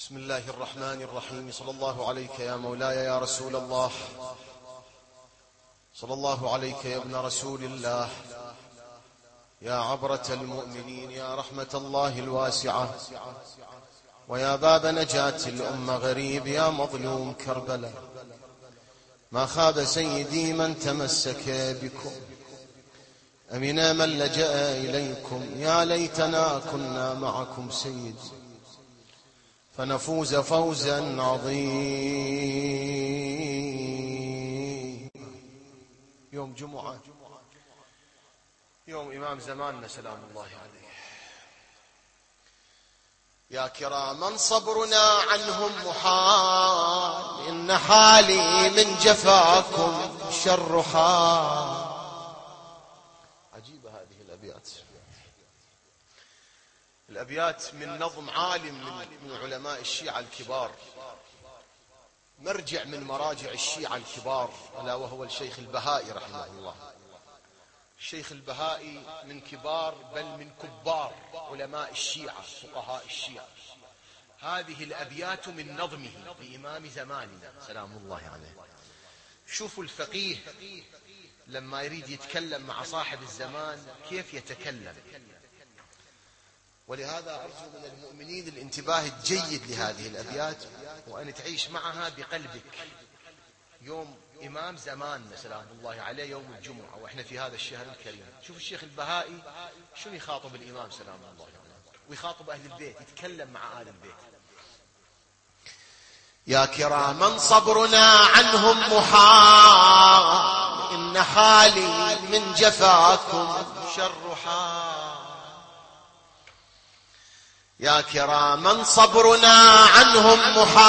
بسم الله الرحمن الرحيم. صلى الله عليك يا مولاي يا رسول الله، صلى الله عليك يا ابن رسول الله، يا عبرة المؤمنين، يا رحمة الله الواسعة، ويا باب نجاة الأمة غريب، يا مظلوم كربلاء. ما خاب سيدي من تمسك بكم، أمنا من لجأ إليكم. يا ليتنا كنا معكم سيدي فنفوز فوزا عظيما. يوم جمعة، يوم إمام زماننا سلام الله عليه. يا كراما صبرنا عنهم محال، إن حالي من جفاكم شر حال. عجيبة هذه الأبيات. الأبيات من نظم عالم من علماء الشيعة الكبار، مرجع من مراجع الشيعة الكبار، ألا وهو الشيخ البهائي رحمه الله. الشيخ البهائي من كبار بل من كبار علماء الشيعة، فقهاء الشيعة. هذه الأبيات من نظمه لإمام زماننا سلام الله عليه. شوفوا الفقيه لما يريد يتكلم مع صاحب الزمان كيف يتكلم. ولهذا أرجو من المؤمنين الانتباه الجيد لهذه الأبيات، وأن تعيش معها بقلبك. يوم إمام زماننا سلام الله عليه، يوم الجمعة، وإحنا في هذا الشهر الكريم. شوف الشيخ البهائي شنو يخاطب الإمام سلام الله عليه، ويخاطب أهل البيت، يتكلم مع آل البيت. يا كراما صبرنا عنهم محال، إن حالي من جفاكم شر حال. يا كراما صبرنا عنهم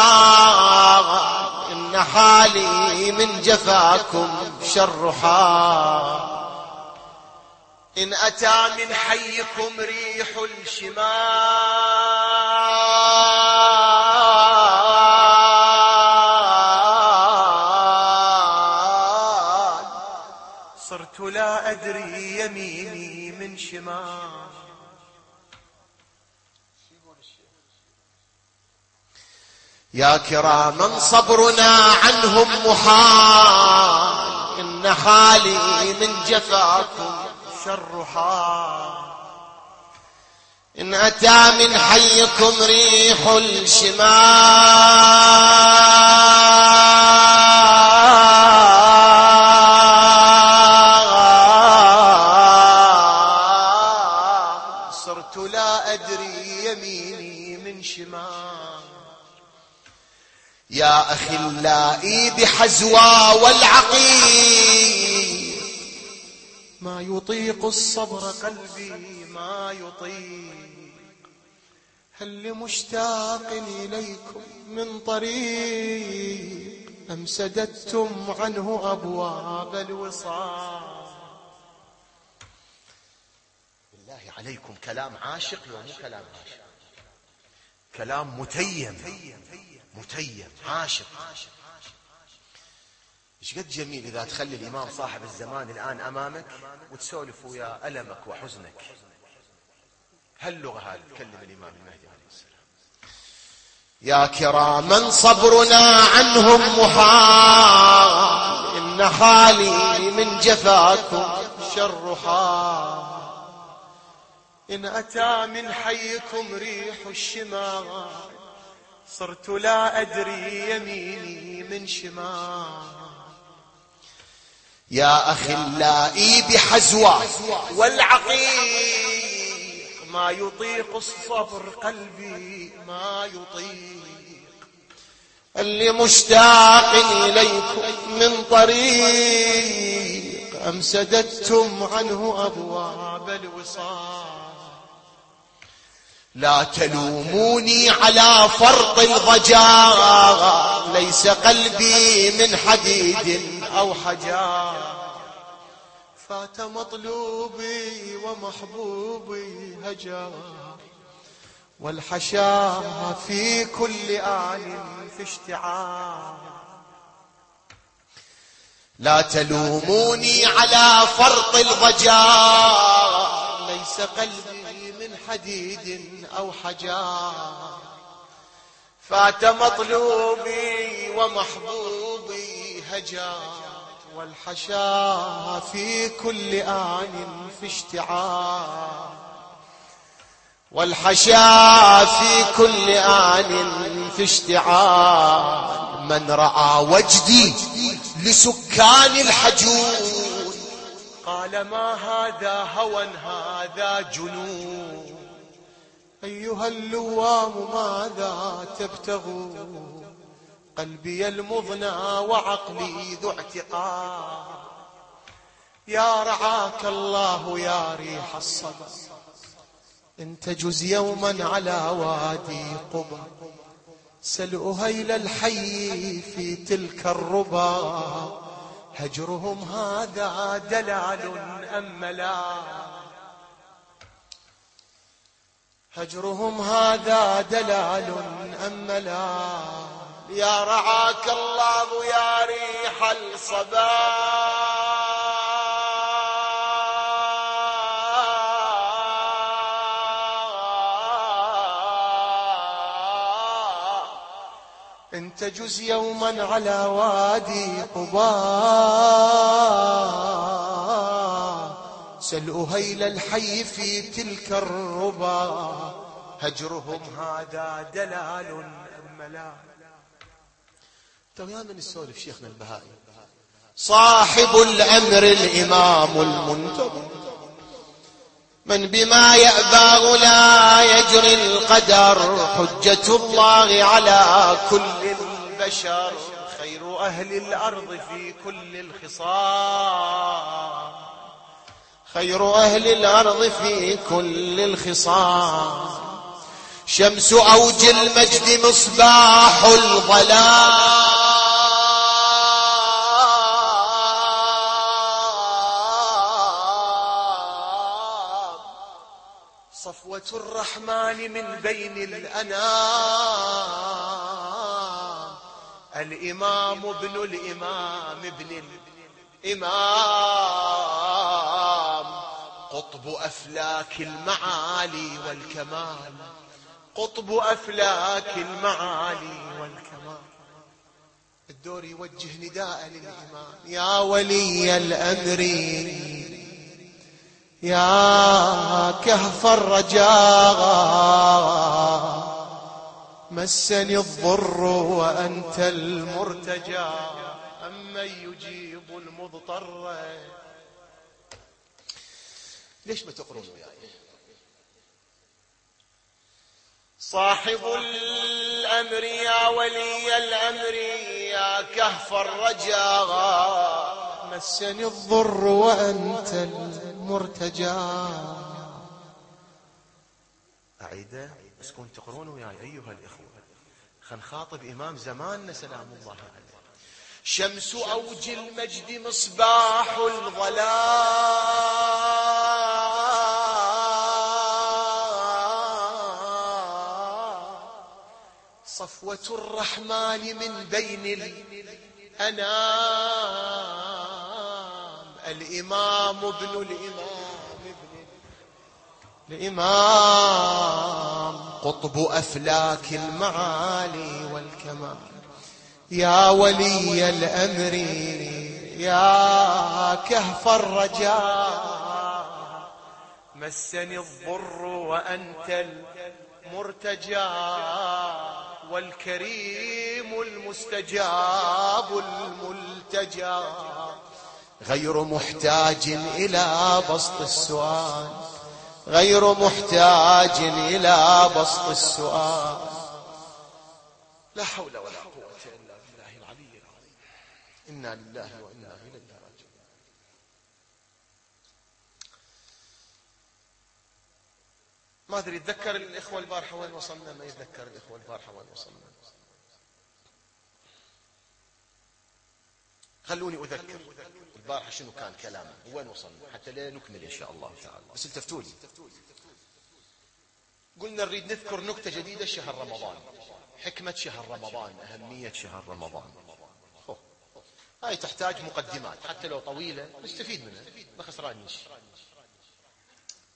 محال، إن حالي من جفاكم شر حال. إن أتى من حيكم ريح الشمال، صرت لا أدري يميني من شمال. يا كراما صبرنا عنهم محال، إن حالي من جفاكم شر حال. إن أتى من حيكم ريح الشمال، صرت لا أدري يميني من شمال. يا أخلائي بحزوى والعقيق، ما يطيق الصبر قلبي ما يطيق. هل لمشتاق إليكم من طريق، أم سددتم عنه أبواب الوصال. بالله عليكم كلام عاشق ومو كلام عاشق، كلام متيم عاشق. ايش قد جميل اذا تخلي الامام صاحب الزمان الان امامك وتسولف ويا المك وحزنك. هاللغه هذه تكلم الامام المهدي عليه السلام. يا كراما صبرنا عنهم محال، ان حالي من جفاكم شر حال. ان اتى من حيكم ريح الشمال، صرت لا أدري يميني من شمال. يا أخلائي بحزوى والعقيق، ما يطيق الصبر قلبي ما يطيق. اللي مشتاق إليكم من طريق، أم سددتم عنه أبواب الوصال. لا تلوموني على فرط الضجاء، ليس قلبي من حديد أو حجار. فات مطلوبي ومحبوبي هجر، والحشا في كل آن في اشتعال. لا تلوموني على فرط الضجاء، ليس قلبي من حديد أو حجار. فات مطلوبي ومحبوبي هجات، والحشا في كل آن في اشتعال، والحشا في كل آن في اشتعال. من رأى وجدي لسكان الحجون قال ما هذا هوى هذا جنون. أيها اللوام ماذا تبتغون؟ قلبي المضنى وعقلي ذو اعتقاد. يا رعاك الله يا ريح الصبا، إن تجز يوما على وادي قبى. سل أهيل الحي في تلك الربا، هجرهم هذا دلال أم لا؟ هجرهم هذا دلال أم لا؟ يا رعاك الله يا ريح الصبا، إن تجز يوما على وادي قبا. سل أهيل الحي في تلك الربا، هجرهم هذا دلال أم لا؟ ويا من السولف شيخنا البهائي صاحب الأمر الإمام المنتظر، من بما يأباه لا يجري القدر، حجة الله على كل البشر. خير أهل الأرض في كل الخصام، خير أهل الأرض في كل الخصام. شمس أوج المجد مصباح الظلام، صفوة الرحمن من بين الأنام. الإمام ابن الإمام ابن الإمام، قطب أفلاك المعالي والكمال، قطب أفلاك المعالي والكمال. الدور يوجه نداء للإمام يا ولي الأمر، يا كهف الرجاء، مسني الضر وأنت المرتجى، أمن يجيب المضطر. ليش ما تقرون وياي؟ صاحب الأمر يا ولي الأمر، يا كهف الرجاء، مسني الضر وأنت المرتجى. أعيده بس كنت تقرون وياي أيها الإخوة. خل نخاطب إمام زماننا سلام الله عليه. شمس أوج المجد مصباح الظلام، صفوة الرحمن من بين الأنام. الإمام ابن الإمام، قطب أفلاك المعالي والكمال. يا ولي الأمر، يا كهف الرجاء، مسني الضر وأنت المرتجى، والكريم المستجاب الملتجى. غير محتاج إلى بسط السؤال، غير محتاج إلى بسط السؤال. لا حول ولا قوة إلا بالله العلي العظيم. إنا لله وإنا إليه راجعون. ما أدري يتذكر الإخوة البارحة وين وصلنا؟ ما يتذكر الإخوة البارحة وين وصلنا؟ خلوني أذكر البارحة شنو كان كلامه وين وصلنا حتى لا نكمل إن شاء الله تعالى. بس التفتوا لي. قلنا نريد نذكر نكتة جديدة شهر رمضان، حكمة شهر رمضان، أهمية شهر رمضان. هاي تحتاج مقدمات حتى لو طويلة نستفيد منها ما خسرانيش.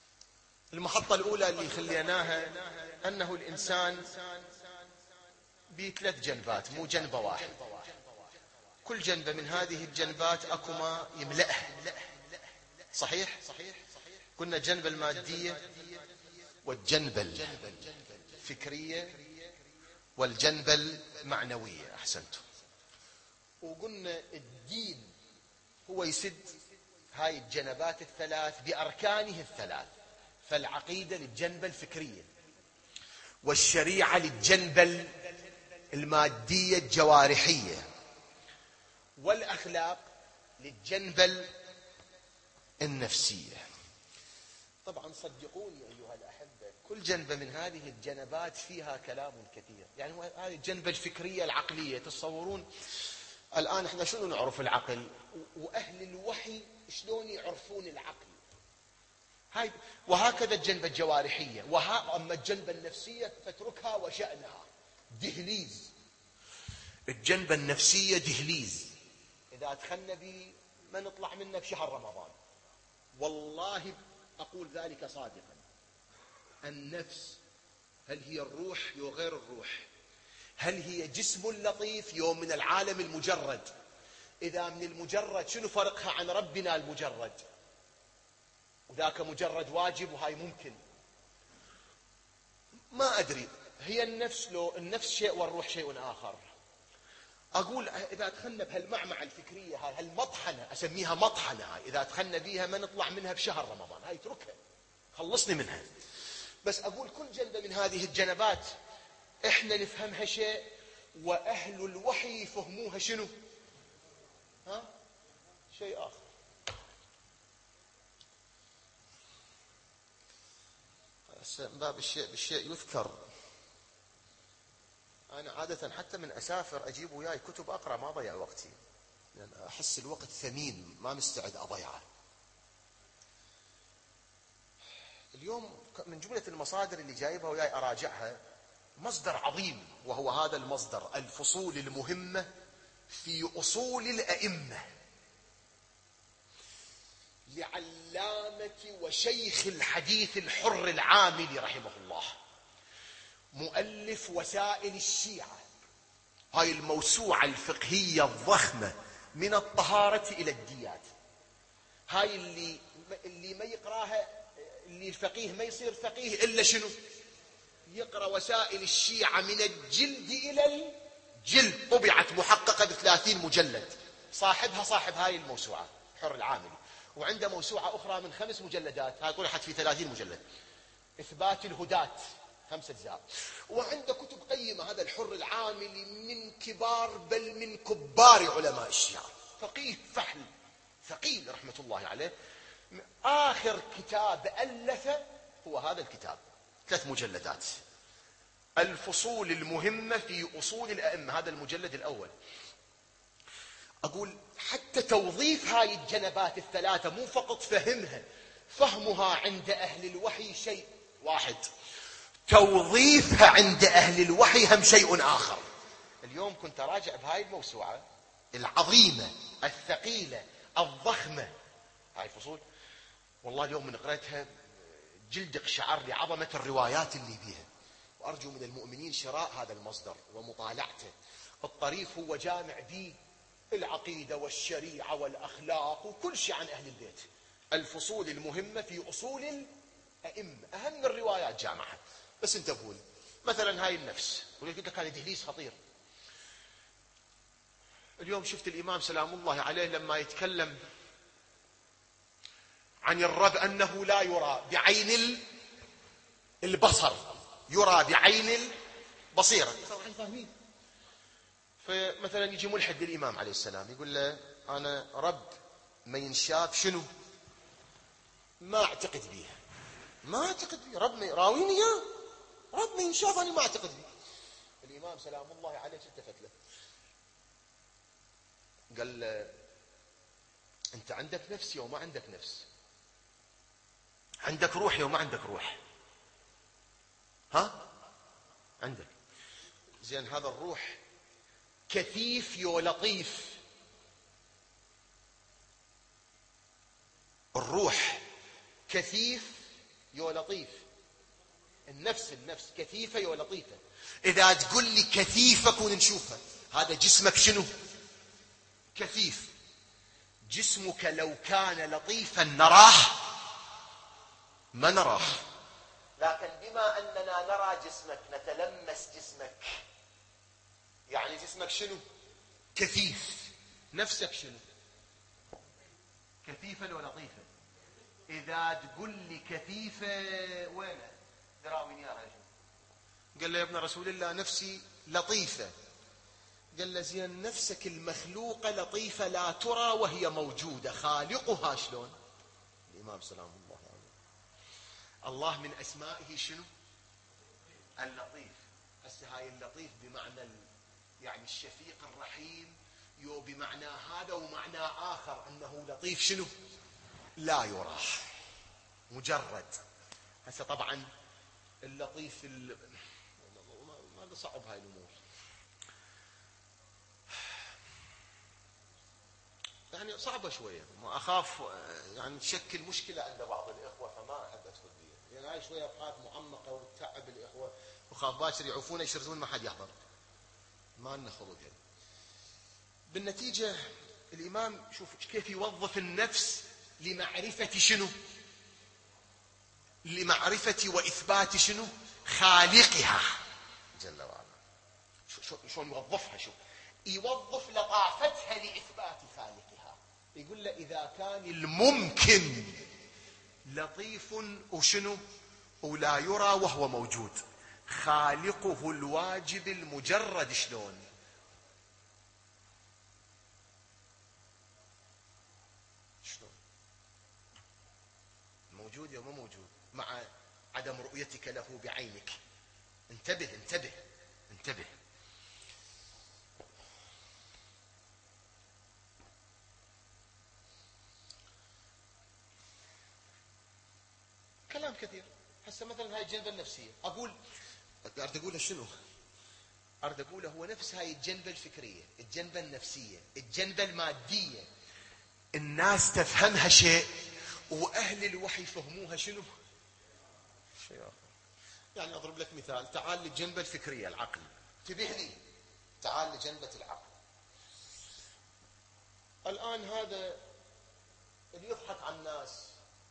المحطة الأولى اللي خليناها أنه الإنسان بثلاث جنبات مو جنبة واحد، كل جنبة من هذه الجنبات اكو ما يملأها. صحيح؟ قلنا الجنبة المادية والجنبة الفكرية والجنبة المعنوية. أحسنتم. وقلنا الدين هو يسد هاي الجنبات الثلاث بأركانه الثلاث، فالعقيدة للجنبة الفكرية، والشريعة للجنبة المادية الجوارحية، والأخلاق للجنبة النفسية. طبعا صدقوني أيها الأحبة، كل جنبة من هذه الجنبات فيها كلام كثير. يعني هذه الجنبة الفكرية العقلية، تصورون الآن احنا شنو نعرف العقل، وأهل الوحي شلون يعرفون العقل، هاي وهكذا الجنبة الجوارحية. أما الجنبة النفسية فاتركها وشأنها، دهليز. الجنبة النفسية دهليز إذا دخلنا به ما نطلع منه بشهر رمضان. والله أقول ذلك صادقا. النفس هل هي الروح يو غير الروح؟ هل هي جسم لطيف يوم من العالم المجرد؟ إذا من المجرد شنو فرقها عن ربنا المجرد؟ وذاك مجرد واجب وهاي ممكن. ما أدري هي النفس لو النفس شيء والروح شيء آخر. أقول إذا دخلنا بهالمعمعة الفكرية هاي، هالمطحنة أسميها مطحنة هاي، إذا دخلنا بيها ما نطلع منها بشهر رمضان. هاي اتركها، خلصني منها. بس أقول كل جنبة من هذه الجنبات إحنا نفهمها شيء، وأهل الوحي يفهموها شنو؟ شيء آخر. باب الشيء بالشيء يذكر. أنا عادة حتى من أسافر أجيب وياي كتب أقرأ، ما أضيع وقتي، لأن يعني أحس الوقت ثمين ما مستعد أضيعه. اليوم من جملة المصادر اللي جايبها وياي أراجعها مصدر عظيم، وهو هذا المصدر: الفصول المهمة في أصول الأئمة، لعلامة وشيخ الحديث الحر العاملي رحمه الله، مؤلف وسائل الشيعة. هاي الموسوعة الفقهية الضخمة من الطهارة إلى الديات، هاي اللي ما يقراها، اللي الفقيه ما يصير فقيه إلا شنو؟ يقرأ وسائل الشيعة من الجلد إلى الجلد. طبعت محققة ب30 مجلد، صاحبها صاحب هاي الموسوعة حر العاملي، وعنده موسوعة أخرى من 5 مجلدات، هاي طلعت في 30 مجلد، إثبات الهداة 5 أجزاء. وعنده كتب قيمة هذا الحر العاملي، من كبار بل من كبار علماء الشيعة، فقيه فحل ثقيل رحمة الله عليه. آخر كتاب ألفه هو هذا الكتاب، 3 مجلدات، الفصول المهمة في أصول الأئمة، هذا المجلد الأول. أقول حتى توظيف هاي الجنبات الثلاثة مو فقط فهمها عند أهل الوحي شيء واحد، توظيفها عند أهل الوحي هم شيء آخر. اليوم كنت أراجع بهاي الموسوعة العظيمة الثقيلة الضخمة، هاي الفصول، والله اليوم من قرأتها جلد قشعر لعظمة الروايات اللي بيها. وأرجو من المؤمنين شراء هذا المصدر ومطالعته. الطريف هو جامع به العقيدة والشريعة والأخلاق وكل شيء عن أهل البيت. الفصول المهمة في أصول الأئمة، أهم الروايات جامعها. بس انتبهون، مثلا هاي النفس، قلت لك هذا دهليز خطير. اليوم شفت الإمام سلام الله عليه لما يتكلم عن الرب أنه لا يرى بعين البصر، يرى بعين البصيرة. فاهمين؟ فمثلا يجي ملحد للإمام عليه السلام يقول له أنا رب ما ينشاف شنو؟ ما أعتقد به، ما أعتقد به، رب ما راويني إياه، رب ما ينشاف أنا ما أعتقد به. الإمام سلام الله عليه التفت له قال له أنت عندك نفس وما عندك نفس، عندك روح وما عندك روح، ها؟ عندك زين، هذا الروح كثيف يو لطيف، الروح كثيف يو لطيف، النفس كثيفة ولطيفة. إذا تقول لي كثيفة كون نشوفها، هذا جسمك شنو؟ كثيف. جسمك لو كان لطيفا نراه؟ ما نراه، لكن بما أننا نرى جسمك نتلمس جسمك. يعني جسمك شنو؟ كثيف. نفسك شنو؟ كثيفة ولطيفة. إذا تقول لي كثيفة وين دراوين ياها؟ قال له يا ابن رسول الله نفسي لطيفة. قال له زين نفسك المخلوقة لطيفة لا ترى وهي موجودة، خالقها شلون؟ الإمام سلام الله عليه. الله من أسمائه شنو؟ اللطيف. هسه هاي اللطيف بمعنى يعني الشفيق الرحيم، يو بمعنى هذا ومعنى آخر أنه لطيف شنو؟ لا يرى، مجرد. هسه طبعا اللطيف ما صعب هاي الأمور، يعني صعبة شوية، ما أخاف يعني تشكل مشكلة عند بعض الإخوة، فما أحب أدخل فيها، يعني هاي شوية أوقات معمقة وتتعب الإخوة، وخاف باكر يعوفون يشرزون ما حد يحضر، ما لنا خلق يعني. بالنتيجة الإمام شوف كيف يوظف النفس لمعرفة شنو؟ لمعرفة وإثبات شنو؟ خالقها جل وعلا. شلون يوظفها؟ شوف يوظف لطافتها لإثبات خالقها. يقول له إذا كان الممكن لطيف وشنو ولا يرى وهو موجود، خالقه الواجب المجرد شلون؟ شلون موجود يا ما موجود مع عدم رؤيتك له بعينك؟ انتبه انتبه انتبه. كلام كثير. هسه مثلا هاي الجنبة النفسية، أريد أقول شنو؟ أريد أقول هو نفس هاي الجنبة الفكرية، الجنبة النفسية، الجنبة المادية، الناس تفهمها شيء وأهل الوحي يفهموها شنو؟ شيء آخر. يعني أضرب لك مثال، تعال للجنبة الفكرية العقل، انتبهني، تعال لجنبة العقل. الآن هذا اللي يضحك على الناس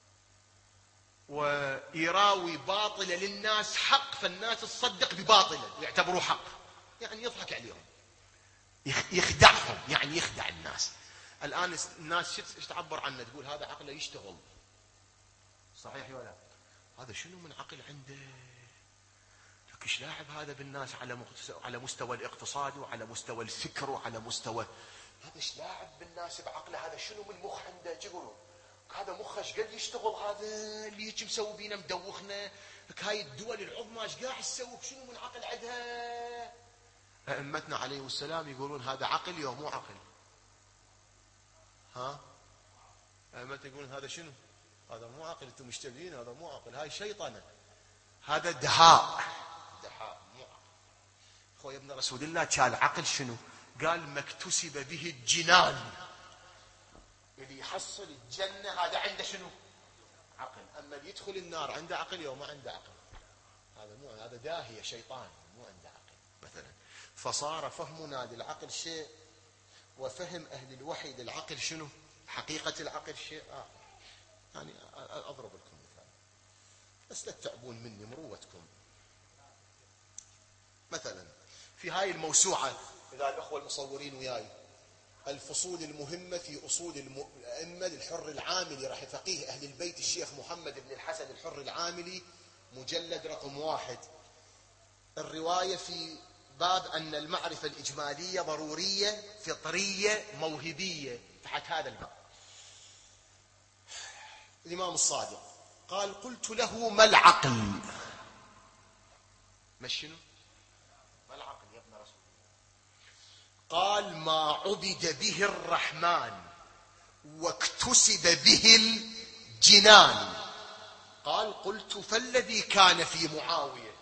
ويراوي باطلة للناس حق، فالناس تصدق بباطلة ويعتبروه حق، يعني يضحك عليهم، يخدعهم، يعني يخدع الناس. الآن الناس ايش تعبر عنه؟ تقول هذا عقله يشتغل، صحيح ولا لا؟ هذا شنو من عقل عنده؟ لك ايش لاعب هذا بالناس على مستوى الاقتصاد وعلى مستوى الفكر وعلى مستوى، هذا ايش لاعب بالناس بعقله؟ هذا شنو من مخ عنده؟ يقولون هذا مخه ايش قد يشتغل، هذا اللي هيك مسوي بينا مدوخنا، لك هاي الدول العظمى ايش قاعد تسوي، شنو من عقل عندها؟ ائمتنا عليهم السلام يقولون هذا عقل يا مو عقل؟ ها؟ ائمتنا يقولون هذا شنو؟ هذا مو عقل، انتم مشتبهين، هذا مو عقل، هاي شيطنه، هذا دهاء، دهاء مو عقل. اخوي ابن رسول الله كان عقل شنو؟ قال ما اكتسب به الجنان، اللي يحصل الجنة هذا عنده شنو؟ عقل. أما اللي يدخل النار عنده عقل يوم ما عنده عقل، هذا مو، هذا داهية شيطان، مو عنده عقل مثلا. فصار فهمنا للعقل شيء، وفهم أهل الوحي للعقل شنو؟ حقيقة العقل شيء آخر. يعني أضرب لكم مثال بس لا تتعبون مني مروتكم. مثلا في هاي الموسوعة، إذا الأخوة المصورين وياي، الفصول المهمة في أصول الأئمة للحر العاملي رح فقيه أهل البيت الشيخ محمد بن الحسن الحر العاملي، مجلد رقم 1. الرواية في باب أن المعرفة الإجمالية ضرورية فطرية موهبية، تحت هذا الباب. الإمام الصادق قال قلت له ما العقل؟ ما شنو؟ ما العقل يا ابن رسول؟ قال ما عبد به الرحمن واكتسب به الجنان. قال قلت فالذي كان في معاوية؟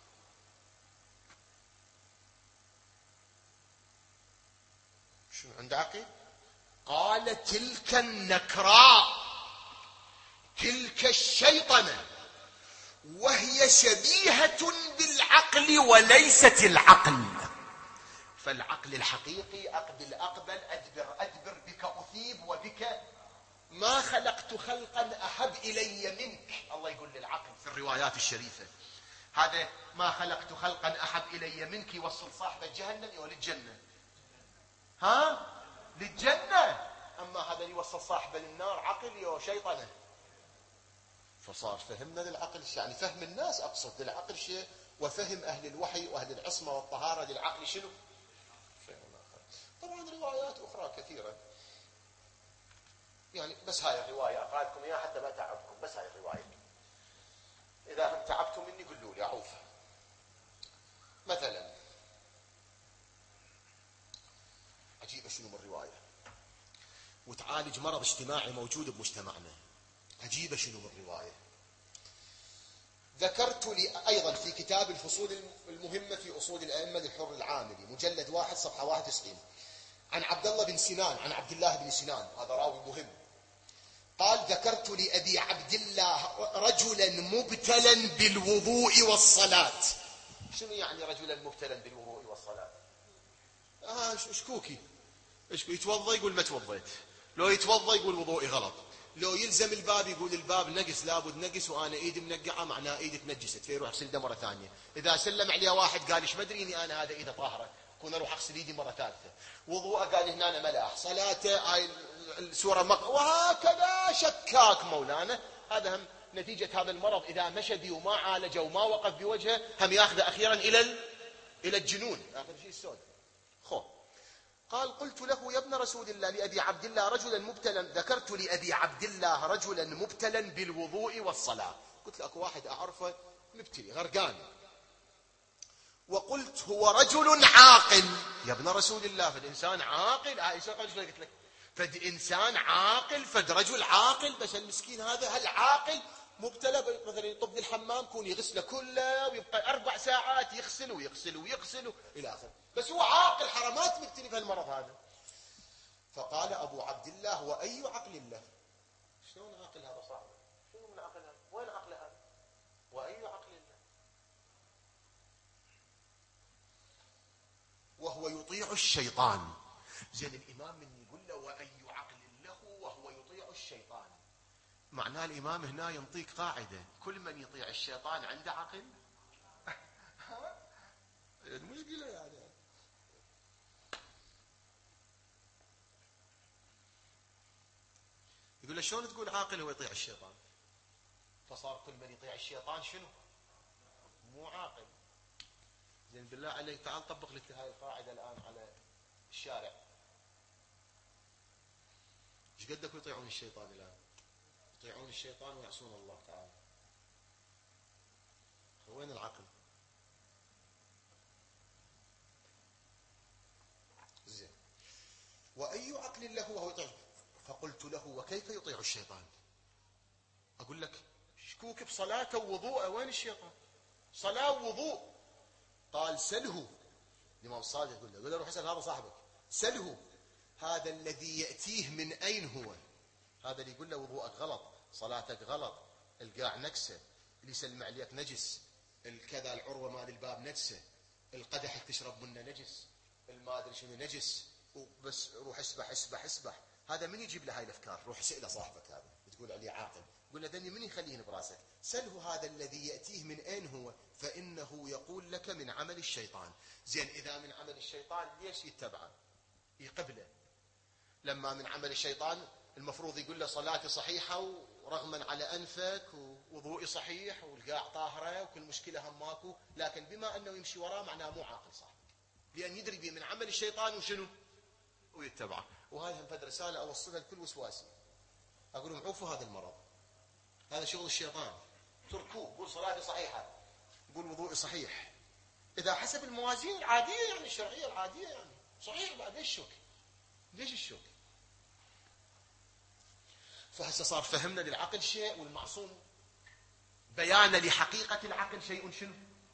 شنو عند عقل؟ قال تلك النكراء، تلك الشيطنة، وهي شبيهة بالعقل وليست العقل. فالعقل الحقيقي أقبل أقبل، أدبر أدبر، بك أثيب وبك ما خلقت خلقا أحب إلي منك. الله يقول للعقل في الروايات الشريفة هذا ما خلقت خلقا أحب إلي منك، يوصل صاحب جهنم وللجنة، ها للجنة. أما هذا يوصل صاحب للنار عقل يا شيطانه. فصار فهمنا للعقل يعني فهم الناس أقصد للعقل شيء، وفهم أهل الوحي وأهل العصمة والطهارة للعقل شنو؟ طبعا روايات أخرى كثيرة يعني، بس هاي الرواية أقرأ لكم إياها حتى ما تعبكم، بس هاي الرواية. إذا هم تعبتم مني قولوا لي أعوف. مثلا عجيبة شنو من الرواية، وتعالج مرض اجتماعي موجود بمجتمعنا. عجيبة شنو من الرواية. ذكرت لي أيضا في كتاب الفصول المهمة في أصول الأئمة للحر العاملي مجلد 1 صفحة 91 عن عبد الله بن سنان، عن عبد الله بن سنان، هذا راوي مهم. قال: ذكرت لأبي عبد الله رجلا مبتلا بالوضوء والصلاة. شنو يعني رجلا مبتلا بالوضوء والصلاة؟ شكوكي يتوضى يقول ما توضيت، لو يتوضى يقول وضوئي غلط، لو يلزم الباب يقول الباب نقص لابد نقص وانا ايدي منقعه معناه ايدي تنجست فيروح يغسل يده مره ثانيه. اذا سلم عليه واحد قال ايش ما ادري اني انا هذا ايده طاهره كون اروح اغسل ايدي مره ثالثه. وضوءه قال هنا أنا ملاح، صلاته هاي السوره وهكذا شكاك مولانا. هذا هم نتيجه هذا المرض اذا مشى بي وما عالجه وما وقف بوجهه هم ياخذه اخيرا الى الجنون، اخر شيء السود. قال: قلت له يا ابن رسول الله لأبي عبد الله رجلا مبتلا، ذكرت لأبي عبد الله رجلا مبتلا بالوضوء والصلاة. قلت له اكو واحد اعرفه مبتلي غرقان، وقلت هو رجل عاقل. يا ابن رسول الله فد انسان عاقل، عائشة قلت لك فد انسان عاقل، فد رجل عاقل، بس المسكين هذا هل عاقل مبتلى مثلا يطب الحمام كون يغسله كله ويبقى 4 ساعات يغسل ويغسل ويغسل الى اخره، بس هو عاقل حرامات مبتلي بهالمرض هذا. فقال ابو عبد الله: واي عقل له؟ شلون عقل هذا صاحبه؟ شنو من عقل هذا؟ وين عقل هذا؟ واي عقل له؟ وهو يطيع الشيطان. زين الامام من يقول له واي عقل له وهو يطيع الشيطان، معناه الامام هنا ينطيك قاعده: كل من يطيع الشيطان عنده عقل. المشكله يعني يقول له شلون تقول عاقل هو يطيع الشيطان؟ فصار كل من يطيع الشيطان شنو؟ مو عاقل. زين بالله عليك تعال طبق لك هاي القاعده الان على الشارع. ايش قدك يطيعون الشيطان الان؟ يطيعون الشيطان ويعصون الله تعالى. وين العقل؟ زين. واي عقل له وهو يطيع؟ فقلت له: وكيف يطيع الشيطان؟ اقول لك شكوك بصلاته ووضوءه، وين الشيطان؟ صلاه ووضوء. قال: سله. الامام الصادق يقول له روح اسال هذا صاحبك، سله هذا الذي ياتيه من اين هو؟ هذا اللي يقول له وضوءك غلط، صلاتك غلط، القاع نكسه، اللي يسلم عليك نجس، الكذا العروه مال الباب نجسه، القدح اللي تشرب منه نجس، ما ادري شنو نجس، وبس روح اسبح اسبح اسبح. هذا من يجيب له هاي الافكار؟ روح اساله صاحبك هذا تقول عليه عاقل، قول له ذني من يخليهن براسك؟ سله هذا الذي ياتيه من اين هو؟ فانه يقول لك من عمل الشيطان. زين اذا من عمل الشيطان ليش يتبعه يقبله؟ لما من عمل الشيطان المفروض يقول له صلاتي صحيحه ورغما على انفك ووضوئي صحيح والقاع طاهره وكل مشكله هم ماكو، لكن بما انه يمشي وراه معناه مو عاقل صح، لان يدري به من عمل الشيطان وشنو ويتبعه. وهذه هم فد رساله اوصلها لكل وسواسي، اقول لهم عوفوا هذا المرض، هذا شغل الشيطان، تركوه. قول صلاتي صحيحه، قول وضوئي صحيح، اذا حسب الموازين العاديه يعني الشرعيه العاديه يعني صحيح، بعد ليش الشك؟ ليش الشك؟ فهسه صار فهمنا للعقل شيء والمعصوم بيانا لحقيقه العقل شيء شنو؟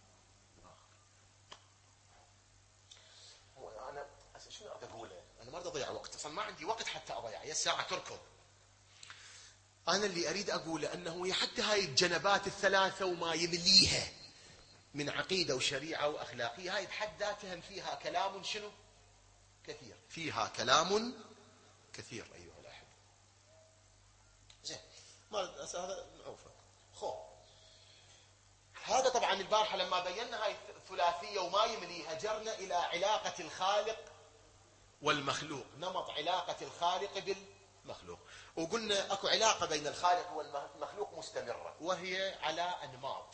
انا شنو اريد اقوله؟ انا ما اريد اضيع وقت، اصلا ما عندي وقت حتى اضيع، هي الساعه تركض. أنا اللي أريد أقوله أنه حتى هاي الجنبات الثلاثة وما يمليها من عقيدة وشريعة وأخلاقية، هاي بحد ذاتها فيها كلام شنو؟ كثير. فيها كلام كثير أيها الأحبة. زين، هذا معروفة. هذا طبعا البارحة لما بينا هاي الثلاثية وما يمليها، جرنا إلى علاقة الخالق والمخلوق، نمط علاقة الخالق بالمخلوق، وقلنا أكو علاقة بين الخالق والمخلوق مستمرة، وهي على أنماط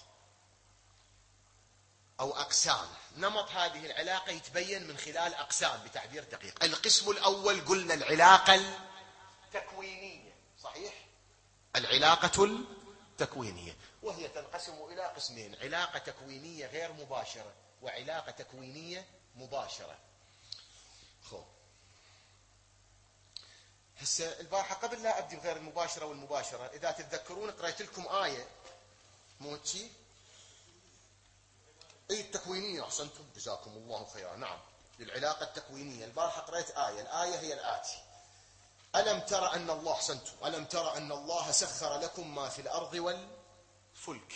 أو أقسام. نمط هذه العلاقة يتبين من خلال أقسام بتعبير دقيق. القسم الأول قلنا العلاقة التكوينية، صحيح؟ العلاقة التكوينية، وهي تنقسم إلى قسمين: علاقة تكوينية غير مباشرة وعلاقة تكوينية مباشرة. هسه البارحة قبل لا أبدي بغير المباشرة والمباشرة، إذا تتذكرون قرأت لكم آية موتشي أي التكوينية، أحسنتم جزاكم الله خيرا. نعم، للعلاقة التكوينية البارحة قرأت آية، الآية هي الآتي: ألم ترى أن الله، أحسنتم، ألم ترى أن الله سخر لكم ما في الأرض والفلك.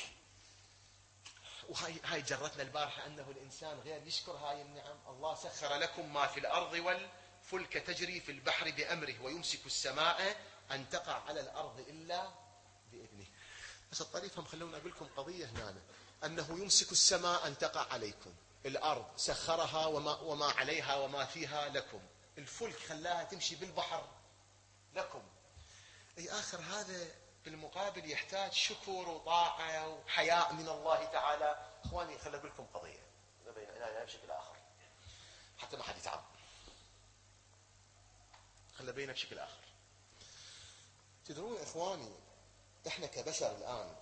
وهاي جرتنا البارحة أنه الإنسان غير يشكر هاي النعم. الله سخر لكم ما في الأرض والفلك تجري في البحر بأمره ويمسك السماء أن تقع على الأرض إلا بإذنه. بس الطريف هم خلونا أقول لكم قضية هنا، أنه يمسك السماء أن تقع عليكم، الأرض سخرها وما عليها وما فيها لكم، الفلك خلاها تمشي بالبحر لكم. أي آخر هذا بالمقابل يحتاج شكر وطاعة وحياء من الله تعالى. إخواني خليني أقول لكم قضية نبينها بشكل آخر حتى ما حد يتعب، خليني أبينها بشكل آخر. تدرون إخواني، إحنا كبشر الآن،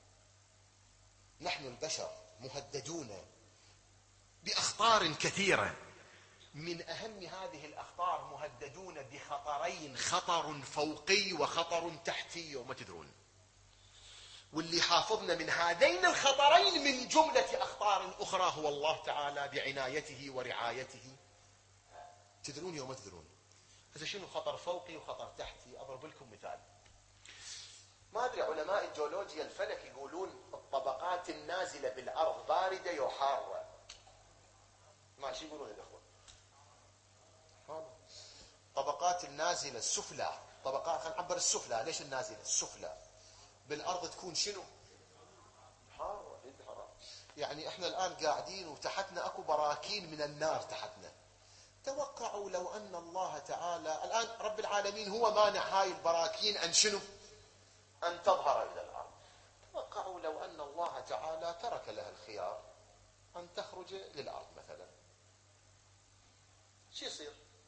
نحن البشر مهددون بأخطار كثيرة. من أهم هذه الأخطار مهددون بخطرين: خطر فوقي وخطر تحتي، وما تدرون. واللي حافظنا من هذين الخطرين من جملة أخطار أخرى هو الله تعالى بعنايته ورعايته. تدرون يوم ما تدرون. هذا شنو خطر فوقي وخطر تحتي؟ أضرب لكم مثال. ما أدري، علماء الجيولوجيا الفلك يقولون الطبقات النازلة بالأرض باردة وحارة. ماشي يقولون الأخوة؟ طبقات النازلة السفلى، طبقات، خلينا نعبر السفلى، ليش النازلة؟ السفلى بالأرض تكون شنو؟ حارة. يعني احنا الآن قاعدين وتحتنا اكو براكين من النار تحتنا. توقعوا لو أن الله تعالى الآن رب العالمين هو مانع هاي البراكين أن شنو؟ أن تظهر إلى الأرض. توقعوا لو أن الله تعالى ترك لها الخيار أن تخرج للأرض مثلا، شو يصير؟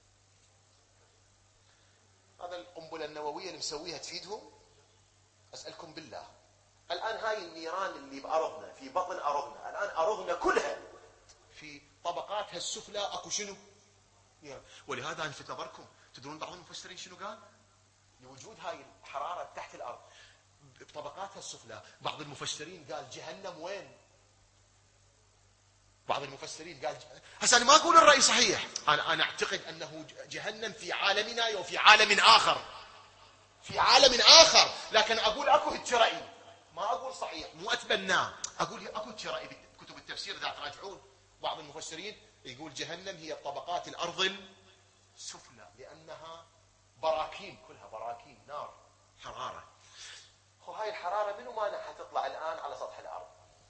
هذا القنبلة النووية اللي مسويها تفيدهم؟ أسألكم بالله، الآن هاي النيران اللي بأرضنا، في بطن أرضنا، الآن أرضنا كلها في طبقاتها السفلى أكو شنو؟ نيران. ولهذا أنا في تبركم، تدرون بعض المفسرين شنو قال؟ لوجود هاي الحرارة تحت الأرض بطبقاتها السفلى، بعض المفسرين قال جهنم وين؟ بعض المفسرين قال هسه أنا ما أقول الرأي صحيح، أنا أعتقد أنه جهنم في عالمنا وفي عالم آخر، في عالم آخر، لكن أقول أكو رأي، ما أقول صحيح، مو أتبناه، أقول أكو رأي بكتب التفسير إذا تراجعون. بعض المفسرين يقول جهنم هي طبقات الأرض السفلى، لأنها براكين، كلها براكين نار حرارة. وهاي الحرارة منو مانعها تطلع الآن على سطح الأرض؟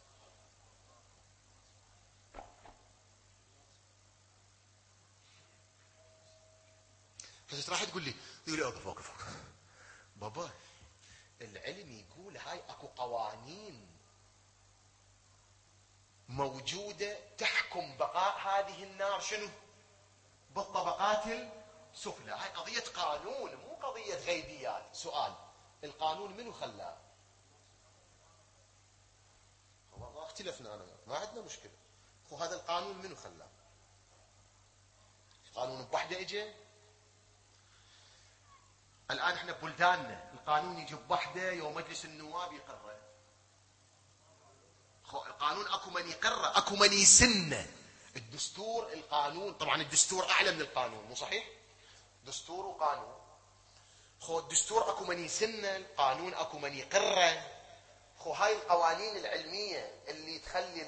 راح تقول لي اوقف بابا، العلم يقول هاي اكو قوانين موجودة تحكم بقاء هذه النار شنو؟ بالطبقات السفلى. هاي قضية قانون مو قضية غيبيات. سؤال: القانون منو خلاه؟ ما اختلفنا، أنا ما عندنا مشكلة. وهذا القانون منو خلاه؟ القانون بوحده اجى؟ الآن احنا ببلداننا القانون يجي بوحده، يوم مجلس النواب يقرره. القانون اكو من يقرره، اكو من يسنه. الدستور، القانون، طبعا الدستور اعلى من القانون، مو صحيح؟ دستور وقانون. خو الدستور اكو من يسنه، القانون اكو من يقره. خو هاي القوانين العلميه اللي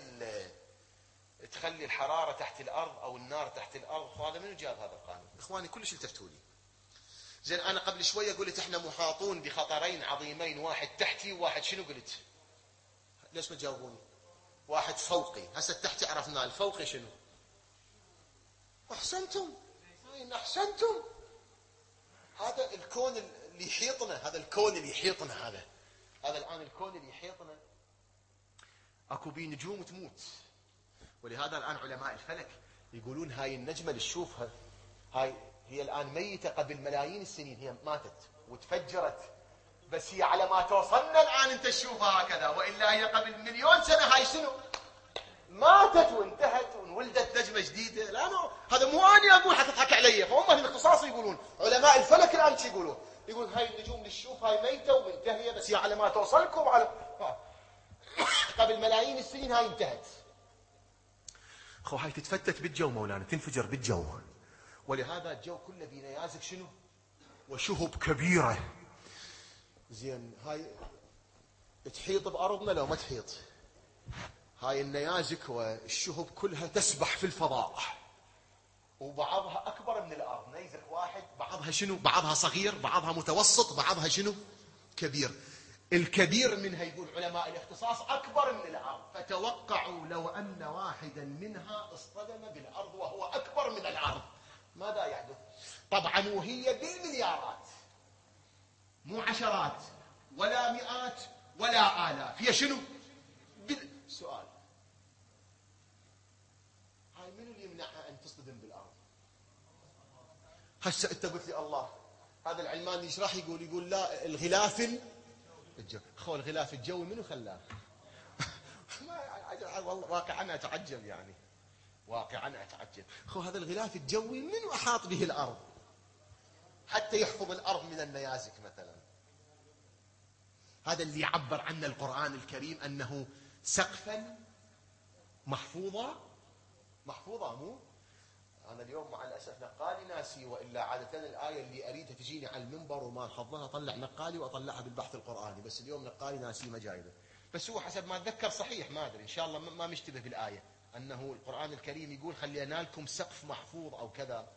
تخلي الحراره تحت الارض او النار تحت الارض، هذا منو جاب هذا القانون؟ اخواني كلش التفتوا لي. زين انا قبل شويه قلت احنا محاطون بخطرين عظيمين، واحد تحتي وواحد شنو قلت؟ ليش ما تجاوبوني؟ واحد فوقي. هسه التحتي عرفناه، الفوقي شنو؟ احسنتم، احسنتم. هذا الكون اللي يحيطنا، هذا الكون اللي يحيطنا، هذا الان الكون اللي يحيطنا اكو بيه نجوم تموت. ولهذا الان علماء الفلك يقولون هاي النجمه اللي تشوفها هاي هي الان ميته، قبل ملايين السنين هي ماتت وتفجرت، بس هي على ما توصلنا الان انت تشوفها هكذا، والا هي قبل مليون سنه هاي شنو؟ ماتت وانتهت وانولدت نجمه جديده. لا هذا مو اني اقول حتضحك علي، فهم اهل الاختصاص يقولون، علماء الفلك الان شو يقولون؟ يقول هاي النجوم اللي تشوف هاي ميته ومنتهيه، بس هي على ما توصلكم على قبل ملايين السنين هاي انتهت. خو هاي تتفتت بالجو مولانا، تنفجر بالجو. ولهذا الجو كله بنيازك شنو؟ وشهب كبيره. زين هاي تحيط بارضنا لو ما تحيط؟ هاي النيازك والشهب كلها تسبح في الفضاء، وبعضها اكبر من الارض. نيزك واحد بعضها شنو؟ بعضها صغير، بعضها متوسط، بعضها شنو؟ كبير. الكبير منها يقول علماء الاختصاص اكبر من الارض، فتوقعوا لو ان واحدا منها اصطدم بالارض وهو اكبر من الارض ماذا يحدث؟ طبعا وهي بالمليارات، مو عشرات ولا مئات ولا آلاف، هي شنو؟ سؤال، هاي منو اللي يمنعها ان تصطدم بالارض؟ هسه انت قلت لي الله، هذا العلماني ايش راح يقول؟ يقول لا الغلاف الجوي. خو الغلاف الجوي منو خلاه؟ والله واقعا اتعجب، يعني واقعا اتعجب. خو هذا الغلاف الجوي منو احاط به الارض حتى يحفظ الارض من النيازك مثلا؟ هذا اللي يعبر عنه القرآن الكريم انه سقفا محفوظة. مو انا اليوم مع الاسف نقالي ناسي، والا عاده الايه اللي اريدها تجيني على المنبر وما حفظها اطلع نقالي واطلعها بالبحث القراني، بس اليوم نقالي ناسي ما جايبه. بس هو حسب ما اتذكر صحيح، ما ادري ان شاء الله ما مشتبه بالايه، انه القران الكريم يقول خلينا لكم سقف محفوظ او كذا،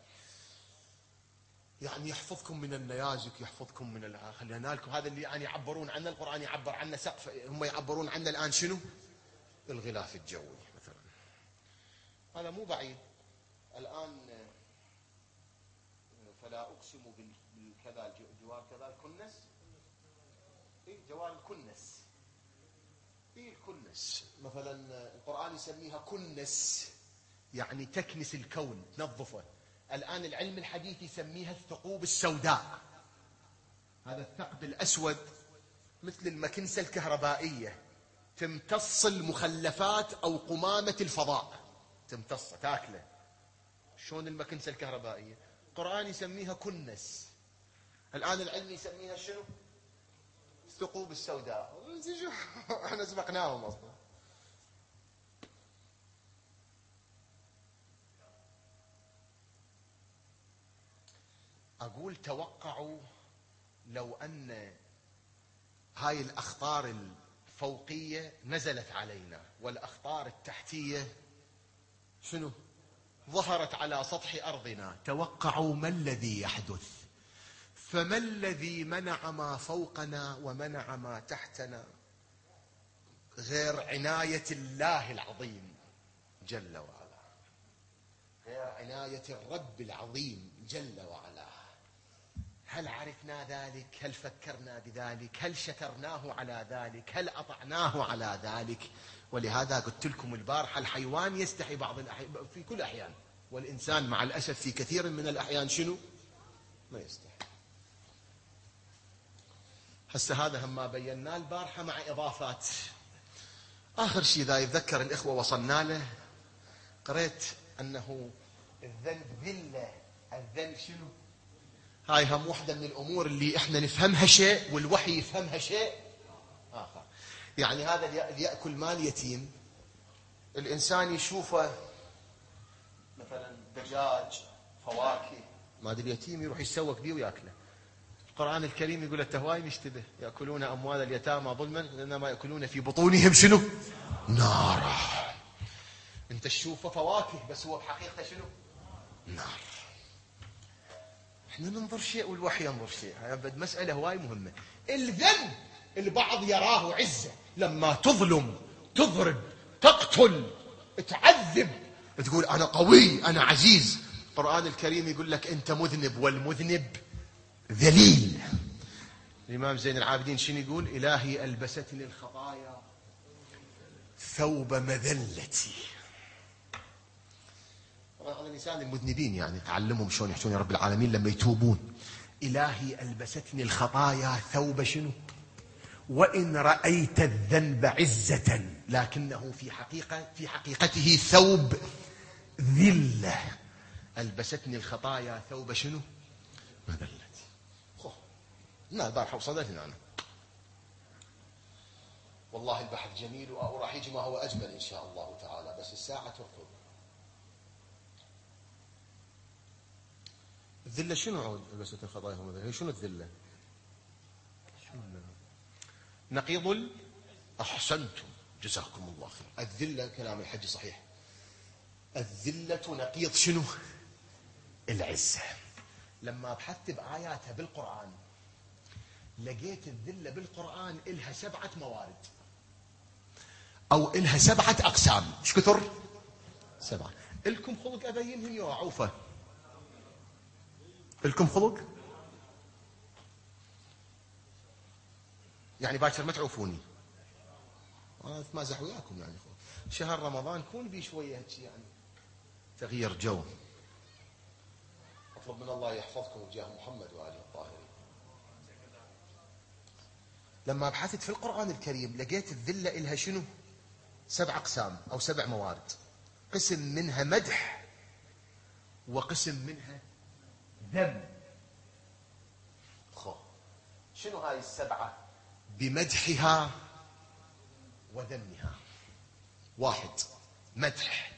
يعني يحفظكم من النيازك، يحفظكم من خلينا لكم. هذا اللي يعني يعبرون عنه، القران يعبر عنه سقف، هم يعبرون عنه الان شنو؟ الغلاف الجوي مثلا. هذا مو بعيد الآن. فلا أقسم بالكذا، جوار كذا الكنس، جوار الكنس، الكنس مثلا القرآن يسميها كنس، يعني تكنس الكون، تنظفه. الآن العلم الحديث يسميها الثقوب السوداء. هذا الثقب الأسود مثل المكنسة الكهربائية، تمتص المخلفات أو قمامة الفضاء، تمتص تاكله. شلون المكنسة الكهربائية؟ القرآن يسميها كنس، الآن العلم يسميها شنو؟ الثقوب السوداء. احنا سبقناهم اصلا. اقول توقعوا لو ان هاي الاخطار الفوقية نزلت علينا والاخطار التحتية شنو؟ ظهرت على سطح أرضنا. توقعوا ما الذي يحدث؟ فما الذي منع ما فوقنا ومنع ما تحتنا غير عناية الله العظيم جل وعلا، غير عناية الرب العظيم جل وعلا. هل عرفنا ذلك؟ هل فكرنا بذلك؟ هل شكرناه على ذلك؟ هل أطعناه على ذلك؟ ولهذا قلت لكم البارحة الحيوان يستحي بعض الأحيان، في كل الأحيان، والإنسان مع الأسف في كثير من الأحيان شنو؟ ما يستحي. هسه هذا هم ما بيناه البارحة مع إضافات. آخر شيء إذا يتذكر الإخوة وصلنا له، قريت أنه الذنب ذلة، الذنب شنو؟ هاي هم واحدة من الأمور اللي إحنا نفهمها شيء والوحي يفهمها شيء آخر. يعني هذا اللي يأكل مال يتيم، الإنسان يشوفه مثلا دجاج، فواكه، ما ادري اليتيم يروح يتسوق بيه وياكله. القرآن الكريم يقول التهواي مشتبه، يأكلون أموال اليتامى ظلما إنما يأكلون في بطونهم شنو؟ نارا. انت تشوفه فواكه بس هو بحقيقته شنو؟ نار. احنا ننظر شيء والوحي ينظر شيء. هذه مسألة هواي مهمة. الذنب البعض يراه عزة، لما تظلم تضرب تقتل تعذب تقول أنا قوي أنا عزيز. القرآن الكريم يقول لك أنت مذنب، والمذنب ذليل. الإمام زين العابدين شنو يقول؟ إلهي ألبستني الخطايا ثوب مذلتي. هذا الإنسان المذنبين يعني تعلمهم شلون يحجون يا رب العالمين لما يتوبون. إلهي ألبستني الخطايا ثوب شنو؟ وإن رأيت الذنب عزة لكنه في حقيقته ثوب ذلة. ألبستني الخطايا ثوب شنو؟ مذلتي. لا البارحة وصلت لنا أنا. والله البحث جميل وراح يجي ما هو أجمل إن شاء الله تعالى، بس الساعة تركض. الذلة شنو عود؟ ألبستني الخطايا ثوب مذلتي، شنو الذلة؟ نقيض أحسنتم جزاكم الله خير. الذلة كلام الحج صحيح. الذلة نقيض شنو؟ العزة. لما بحثت بآياتها بالقرآن لقيت الذلة بالقرآن إلها 7 موارد أو إلها 7 أقسام. إيش كثر؟ 7. إلكم خلق أبينهم يا عوفة؟ إلكم خلق؟ يعني باكر ما تعوفوني، أنا أتمازح وياكم يعني. شهر رمضان كون بي شوية هيك يعني تغيير جو. أطلب من الله يحفظكم وجاه محمد وآله الطاهرين. لما بحثت في القرآن الكريم لقيت الذلة إلها شنو؟ 7 أقسام أو 7 موارد. قسم منها مدح وقسم منها ذم. شنو هاي ال7؟ بمدحها وذمها. 1 مدح،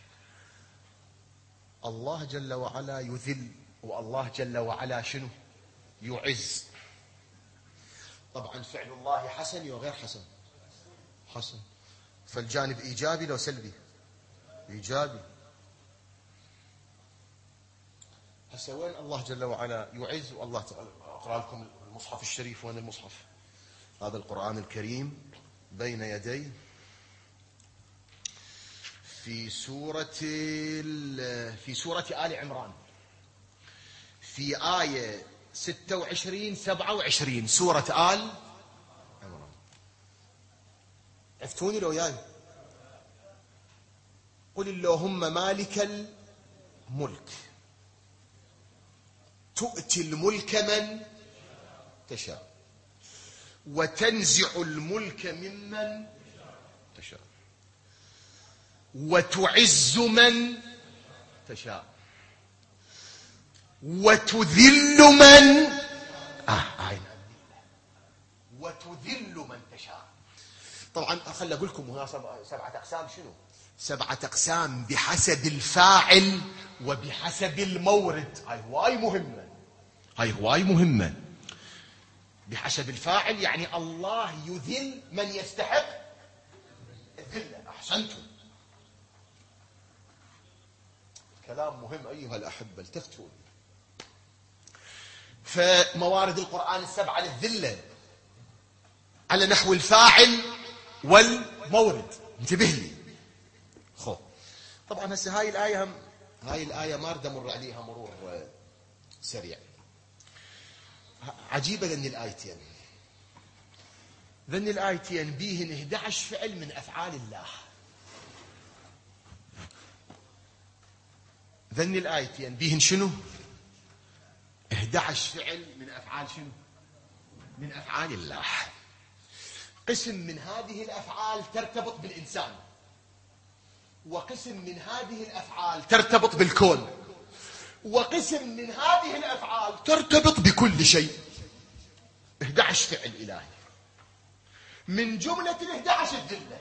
الله جل وعلا يذل والله جل وعلا شنو؟ يعز. طبعا فعل الله حسن وغير حسن؟ حسن. فالجانب إيجابي لو سلبي؟ إيجابي. هسه وين الله جل وعلا يعز؟ والله تعالى أقرأ لكم المصحف الشريف. وين المصحف؟ هذا القرآن الكريم بين يدي في سورة آل عمران في آية 26 27. سورة آل عمران. عفتوني لو ياي؟ قل اللهم مالك الملك تؤتي الملك من تشاء وتنزع الملك ممن تشاء وتعز من تشاء وتذل من وتذل من تشاء. طبعا خل اقول لكم هنا 7 أقسام. شنو 7 أقسام؟ بحسب الفاعل وبحسب المورد. هاي هواي مهمة. بحسب الفاعل يعني الله يذل من يستحق الذلة. أحسنتم. كلام مهم أيها الأحبة، التفتوا. فموارد القرآن ال7 للذلة على نحو الفاعل والمورد. انتبه لي. طبعا هسه هاي الآية ما أريد أمر عليها مرور سريع. عجيبة ذن الآيتين بيهن 11 فعل من أفعال الله. ذن الآيتين بيهن شنو؟ 11 فعل من أفعال شنو؟ من أفعال الله. قسم من هذه الأفعال ترتبط بالإنسان، وقسم من هذه الأفعال ترتبط بالكون، وقسم من هذه الأفعال ترتبط بكل شيء. 11 فعل إلهي. من جملة 11 الذلة.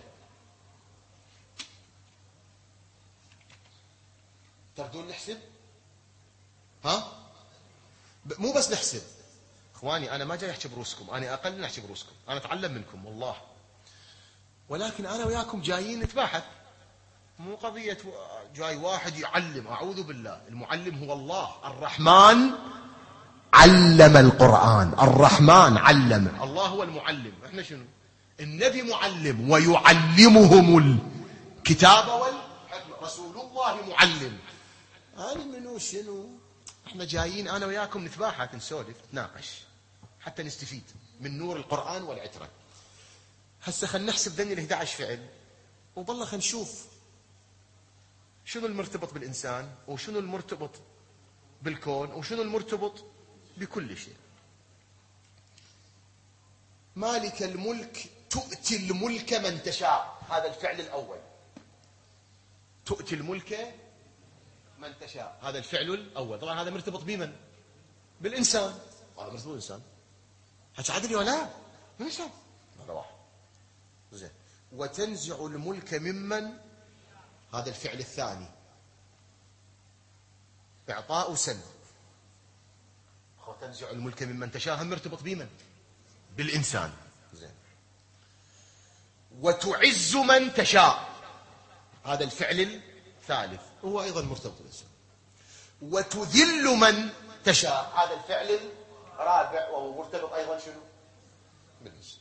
تردون نحسب؟ ها؟ مو بس نحسب، إخواني أنا ما جاي أحكي بروسكم، أنا أقل من أحكي بروسكم، أنا أتعلم منكم والله، ولكن أنا وياكم جايين نتباحث، مو قضية جاي واحد يعلم. أعوذ بالله، المعلم هو الله الرحمن، علم القرآن، الرحمن علم، الله هو المعلم. إحنا شنو؟ النبي معلم ويعلمهم الكتاب والحكمة، رسول الله معلم. أنا منو شنو؟ إحنا جايين أنا وياكم نتباحث، نسولف، نتناقش حتى نستفيد من نور القرآن والعترة. هسه خلينا نحسب ذني 11 فعل، وبالله خلينا نشوف شنو المرتبط بالإنسان، وشنو المرتبط بالكون، وشنو المرتبط بكل شيء. مالك الملك تؤتي الملك من تشاء، هذا الفعل الأول. تؤتي الملك من تشاء، هذا الفعل الأول. طبعا هذا مرتبط بمن؟ بالإنسان، هذا مرتبط بالإنسان. هذا عدل ولا بالإنسان، هذا واحد. زين. وتنزع الملك ممن، هذا الفعل الثاني، إعطاء سلب. وتنزع الملك ممن تشاء هم مرتبط بمن؟ بالإنسان. زين. وتعز من تشاء، هذا الفعل الثالث، هو أيضا مرتبط بالإنسان. وتذل من تشاء، هذا الفعل الرابع، وهو مرتبط أيضا شنو؟ بالإنسان.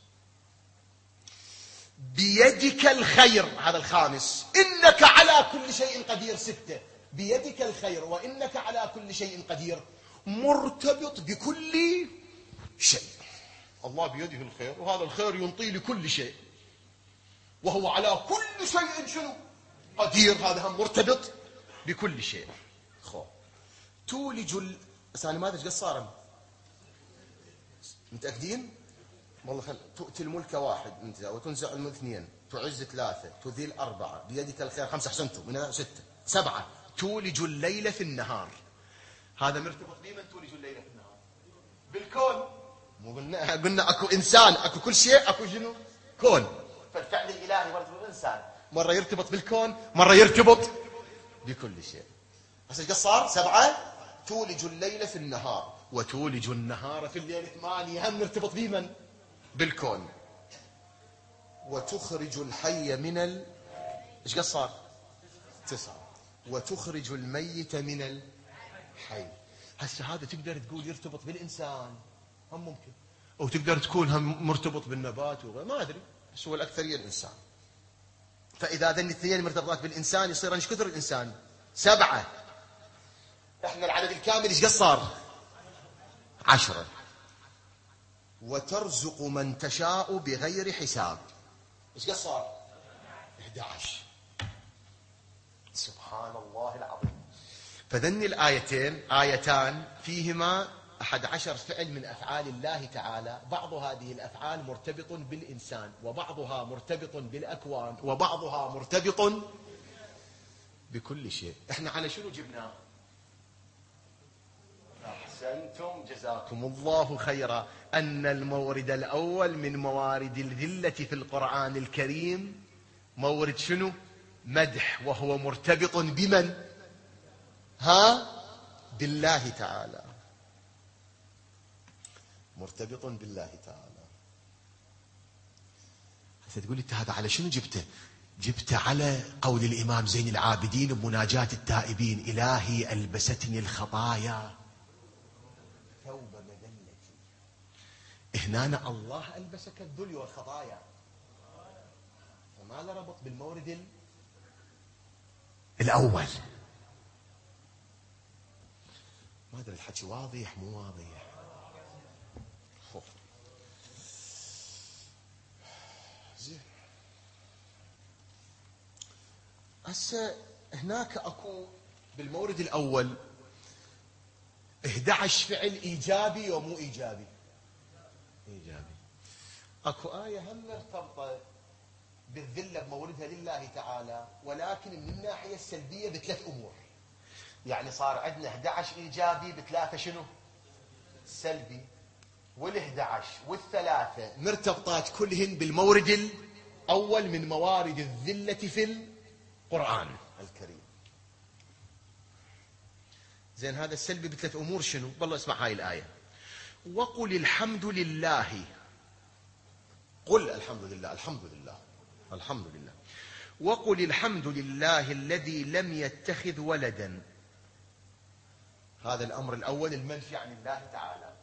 بيدك الخير، هذا الخامس، إنك على كل شيء قدير، 6. بيدك الخير وإنك على كل شيء قدير، مرتبط بكل شيء. الله بيده الخير، وهذا الخير ينطي لكل شيء، وهو على كل شيء شنو؟ قدير، هذا هم مرتبط بكل شيء. تولج أنا ما أدري قصارا، متأكدين؟ والله تؤتي الملك 1 وتنزع الملك 2 تعز 3 تذل 4 بيدك الخير 5 أحسنتم من 6 7 تولج الليل في النهار، هذا مرتبط بمن؟ تولج الليل في النهار بالكون. مو قلنا اكو انسان، اكو كل شيء، اكو شنو؟ كون. فالفعل الالهي مرتبط بالانسان، مره يرتبط بالكون، مره يرتبط بكل شيء. هسه ايش صار؟ 7 تولج الليل في النهار وتولج النهار في الليل، 8 هم مرتبط بمن؟ بالكون. وتخرج الحي من ايش صار؟ 9 وتخرج الميت من الحي. هسه هذا تقدر تقول يرتبط بالإنسان، هم ممكن، أو تقدر تكون هم مرتبط بالنبات ما أدري، بس هو الأكثرية الإنسان. فإذا ذن الاثنين مرتبطات بالإنسان يصير ايش كثر الإنسان؟ 7. احنا العدد الكامل ايش صار؟ 10. وترزق من تشاء بغير حساب، ايش صار؟ 11. سبحان الله العظيم. فذني الآيتين آيتان فيهما 11 فعل من أفعال الله تعالى، بعض هذه الأفعال مرتبط بالإنسان، وبعضها مرتبط بالأكوان، وبعضها مرتبط بكل شيء. احنا على شنو جبناه؟ أحسنتم جزاكم الله خيرا، أن المورد الأول من موارد الذلة في القرآن الكريم مورد شنو؟ مدح، وهو مرتبط بمن؟ بالله تعالى، مرتبط بالله تعالى. هسه تقول لي انت هذا على شنو جبته؟ جبته على قول الإمام زين العابدين بمناجاة التائبين: إلهي ألبستني الخطايا ثوب مذلتي. هنا الله ألبسك الذل والخطايا، فما له ربط بالمورد الأول. ما أدري الحكي واضح مو واضح. زين. هسه هناك اكو بالمورد الاول 11 فعل ايجابي ومو ايجابي. ايجابي. اكو آية هم مرتبطة بالذلة بموردها لله تعالى، ولكن من الناحية السلبية ب3 امور. يعني صار عندنا 11 ايجابي ب3 شنو؟ سلبي. وال11 وال3 مرتبطات كلهن بالمورد الأول من موارد الذلة في القرآن الكريم. زين، هذا السلبي ب3 أمور شنو؟ والله اسمع هاي الآية: وقل الحمد لله. قل الحمد لله، الحمد لله، الحمد لله. وقل الحمد لله الذي لم يتخذ ولدا. هذا الأمر الأول المنفي عن الله تعالى.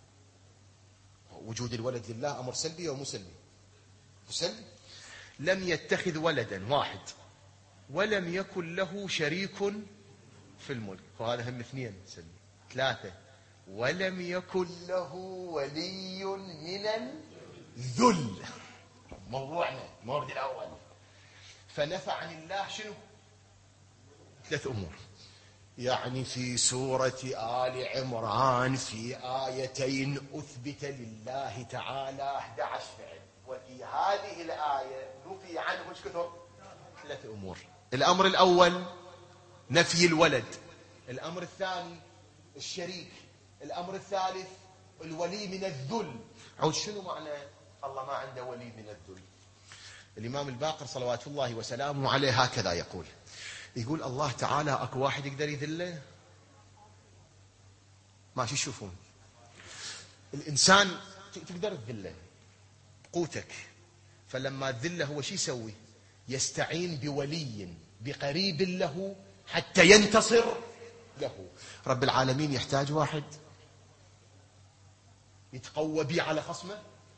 وجود الولد لله أمر سلبي أو مسلبي؟ مسلبي. لم يتخذ ولدا، واحد. ولم يكن له شريك في الملك، وهذا هم اثنين سلبي. ثلاثة، ولم يكن له ولي من الذل. موضوعنا المورد الأول. فنفى عن الله شنو؟ ثلاث أمور. يعني في سورة آل عمران في آيتين أثبت لله تعالى 11 فعل، وفي هذه الآية نفي عنه ايش كثر؟ 3 أمور. الأمر الأول نفي الولد، الأمر الثاني الشريك، الأمر الثالث الولي من الذل. عود شنو معنى الله ما عنده ولي من الذل؟ الإمام الباقر صلوات الله وسلامه عليه هكذا يقول الله تعالى اكو واحد يقدر يذله؟ ما شو تشوفون؟ الإنسان تقدر تذله قوتك، فلما تذله هو شو يسوي؟ يستعين بولي بقريب له حتى ينتصر له. رب العالمين يحتاج واحد يتقوى به على خصمه؟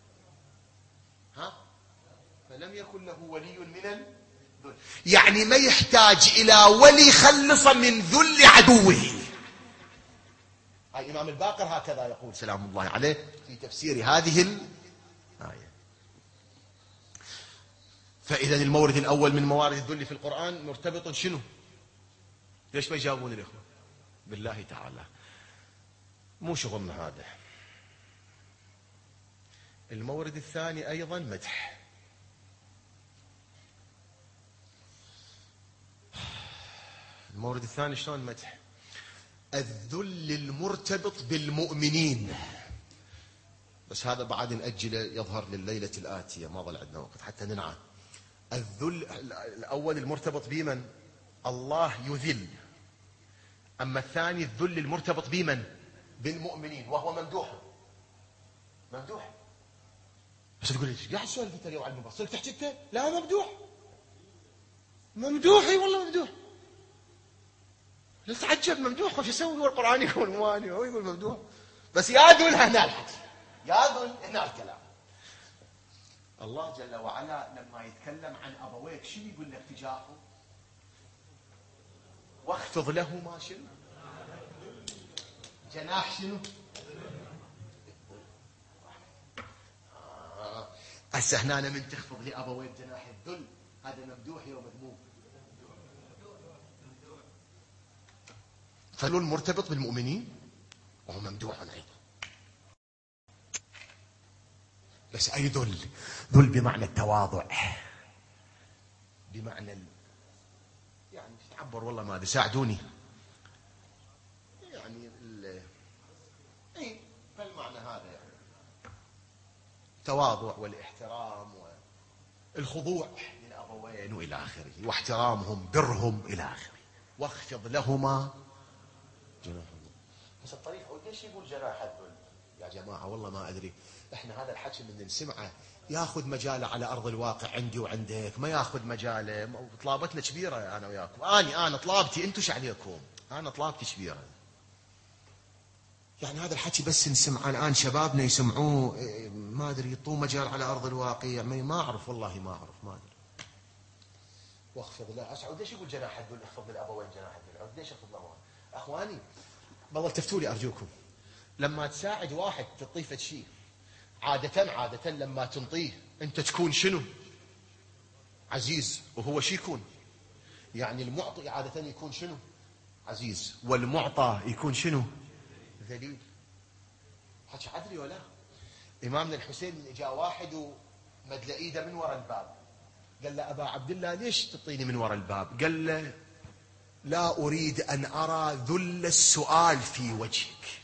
فلم يكن له ولي من الذل، يعني ما يحتاج إلى ولي خلص من ذل عدوه. هاي إمام الباقر هكذا يقول سلام الله عليه في تفسير هذه الآية. فإذا المورد الأول من موارد الذل في القرآن مرتبط شنو؟ ليش ما يجاوبون الإخوة؟ بالله تعالى مو شغلنا هذا. المورد الثاني أيضا مدح. المورد الثاني شلون مدح؟ الذل المرتبط بالمؤمنين، بس هذا بعد نأجله يظهر لليلة الآتية، ما ظل عندنا وقت حتى ننعى. الذل الأول المرتبط بمن؟ الله يذل. أما الثاني الذل المرتبط بمن؟ بالمؤمنين، وهو ممدوح. ممدوح. بس تقول لي قاعد تسولف انت اليوم على المنبر، صرت تحكي انت؟ لا ممدوح. ممدوح اي والله ممدوح. لا تعجب ممدوح، وش يسوي هو القرآن يقول مواني هو يقول ممدوح، بس يا ذل هنا الحكي، يا ذل هنا الكلام. الله جل وعلا لما يتكلم عن أبويك شنو يقول لك تجاهه؟ واخفض لهما شنو؟ جناح شنو؟ هسه هنا من تخفض لأبويك جناح الذل، هذا ممدوح أو مذموم؟ فذل مرتبط بالمؤمنين وهو ممدوح أيضا. بس أي ذل؟ ذل بمعنى التواضع، بمعنى يعني تعبر والله ما أدري، ساعدوني يعني اي فالمعنى هذا يعني التواضع والاحترام والخضوع للأبوين وإلى آخره، واحترامهم برهم إلى آخره. واخفض لهما جناح الذل. بس الطريق ليش يقول جناح الذل؟ يا جماعة والله ما أدري، احنا هذا الحكي من نسمعه ياخذ مجاله على أرض الواقع عندي وعندك، ما ياخذ مجاله. طلابتنا كبيرة أنا وياكم، أنا طلابتي أنتم شو عليكم؟ أنا طلابتي كبيرة. يعني هذا الحكي بس نسمعه الآن، شبابنا يسمعوه ما أدري يطوه مجال على أرض الواقع، ما أعرف والله ما أعرف ما أدري. واخفض لا أسعود ليش يقول جناح الذل؟ اخفض للأبوين جناح الذل، ليش اخفض لهم؟ أخواني والله التفتوا لي أرجوكم، لما تساعد واحد تطيفه شيء عادة لما تنطيه أنت تكون شنو؟ عزيز، وهو شي يكون؟ يعني المعطي عادة يكون شنو؟ عزيز، والمعطى يكون شنو؟ ذليل. حكي عدلي ولا؟ إمامنا الحسين جاء واحد ومد ايده من وراء الباب، قال له أبا عبد الله ليش تطيني من وراء الباب؟ قال له لا أريد أن أرى ذل السؤال في وجهك،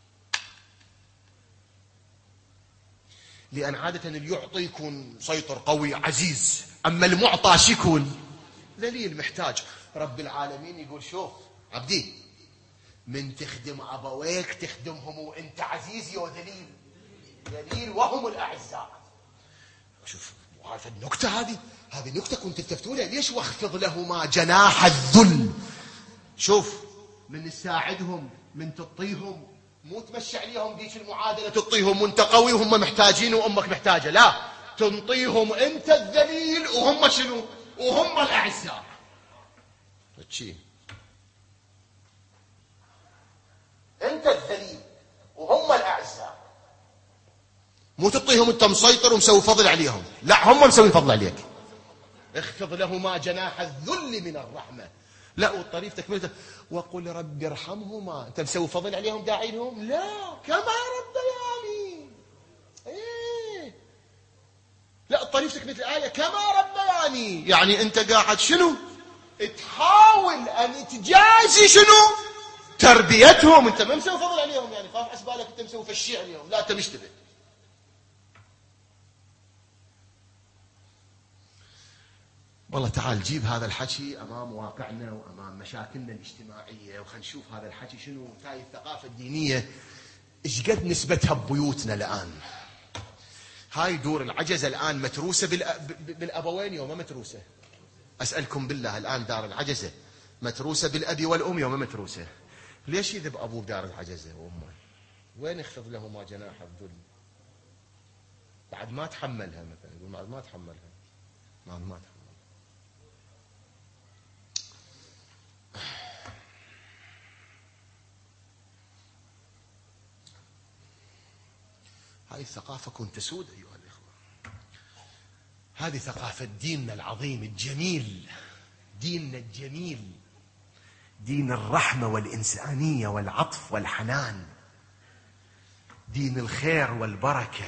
لأن عادة اللي يعطي يكون مسيطر قوي عزيز، أما المعطى شو يكون؟ ذليل محتاج. رب العالمين يقول شوف عبدي، من تخدم أبويك تخدمهم وأنت عزيز يا ذليل، ذليل وهم الأعزاء. شوف هذه النكتة، هذه نكتة كنت تفتونها ليش؟ واخفض لهما جناح الذل. شوف من تساعدهم، من تعطيهم، مو تمشي عليهم ذيك المعادلة تعطيهم وانت قوي وهم محتاجين وامك محتاجة، لا، تنطيهم انت الذليل وهم شنو؟ وهم الأعزاء. شي انت الذليل وهم الأعزاء، مو تعطيهم انت مسيطر ومسوي فضل عليهم، لا، هم مسوي فضل عليك. اخفض لهما جناح الذل من الرحمة. لا، والطريف تكملته وقل رب ارحمهما. انت مسوي فضل عليهم داعي لهم؟ لا، كما ربياني. ايه، لا، الطريف تكملة الآية كما ربياني، يعني انت قاعد شنو؟ تحاول ان تجازي شنو؟ تربيتهم. انت ما مسوي فضل عليهم، يعني خاف حسبالك انت مسوي فشي عليهم، لا، انت مشتبه. والله تعال جيب هذا الحكي أمام واقعنا وأمام مشاكلنا الاجتماعية، وخلينا نشوف هذا الحكي شنو. هاي الثقافة الدينية إيش قد نسبتها ببيوتنا الآن؟ هاي دور العجزة الآن متروسة بالأبوين يوم ما متروسة؟ أسألكم بالله الآن دار العجزة متروسة بالأبي والأم يوم ما متروسة؟ ليش يذب أبوه بدار العجزة وأمه؟ وين يخفض لهما جناح الذل؟ بعد ما تحملها، مثلا يقول بعد ما تحملها، بعد ما تحملها. هذه الثقافة كنت تسود أيها الإخوة. هذه ثقافة ديننا العظيم الجميل، ديننا الجميل، دين الرحمة والإنسانية والعطف والحنان، دين الخير والبركة.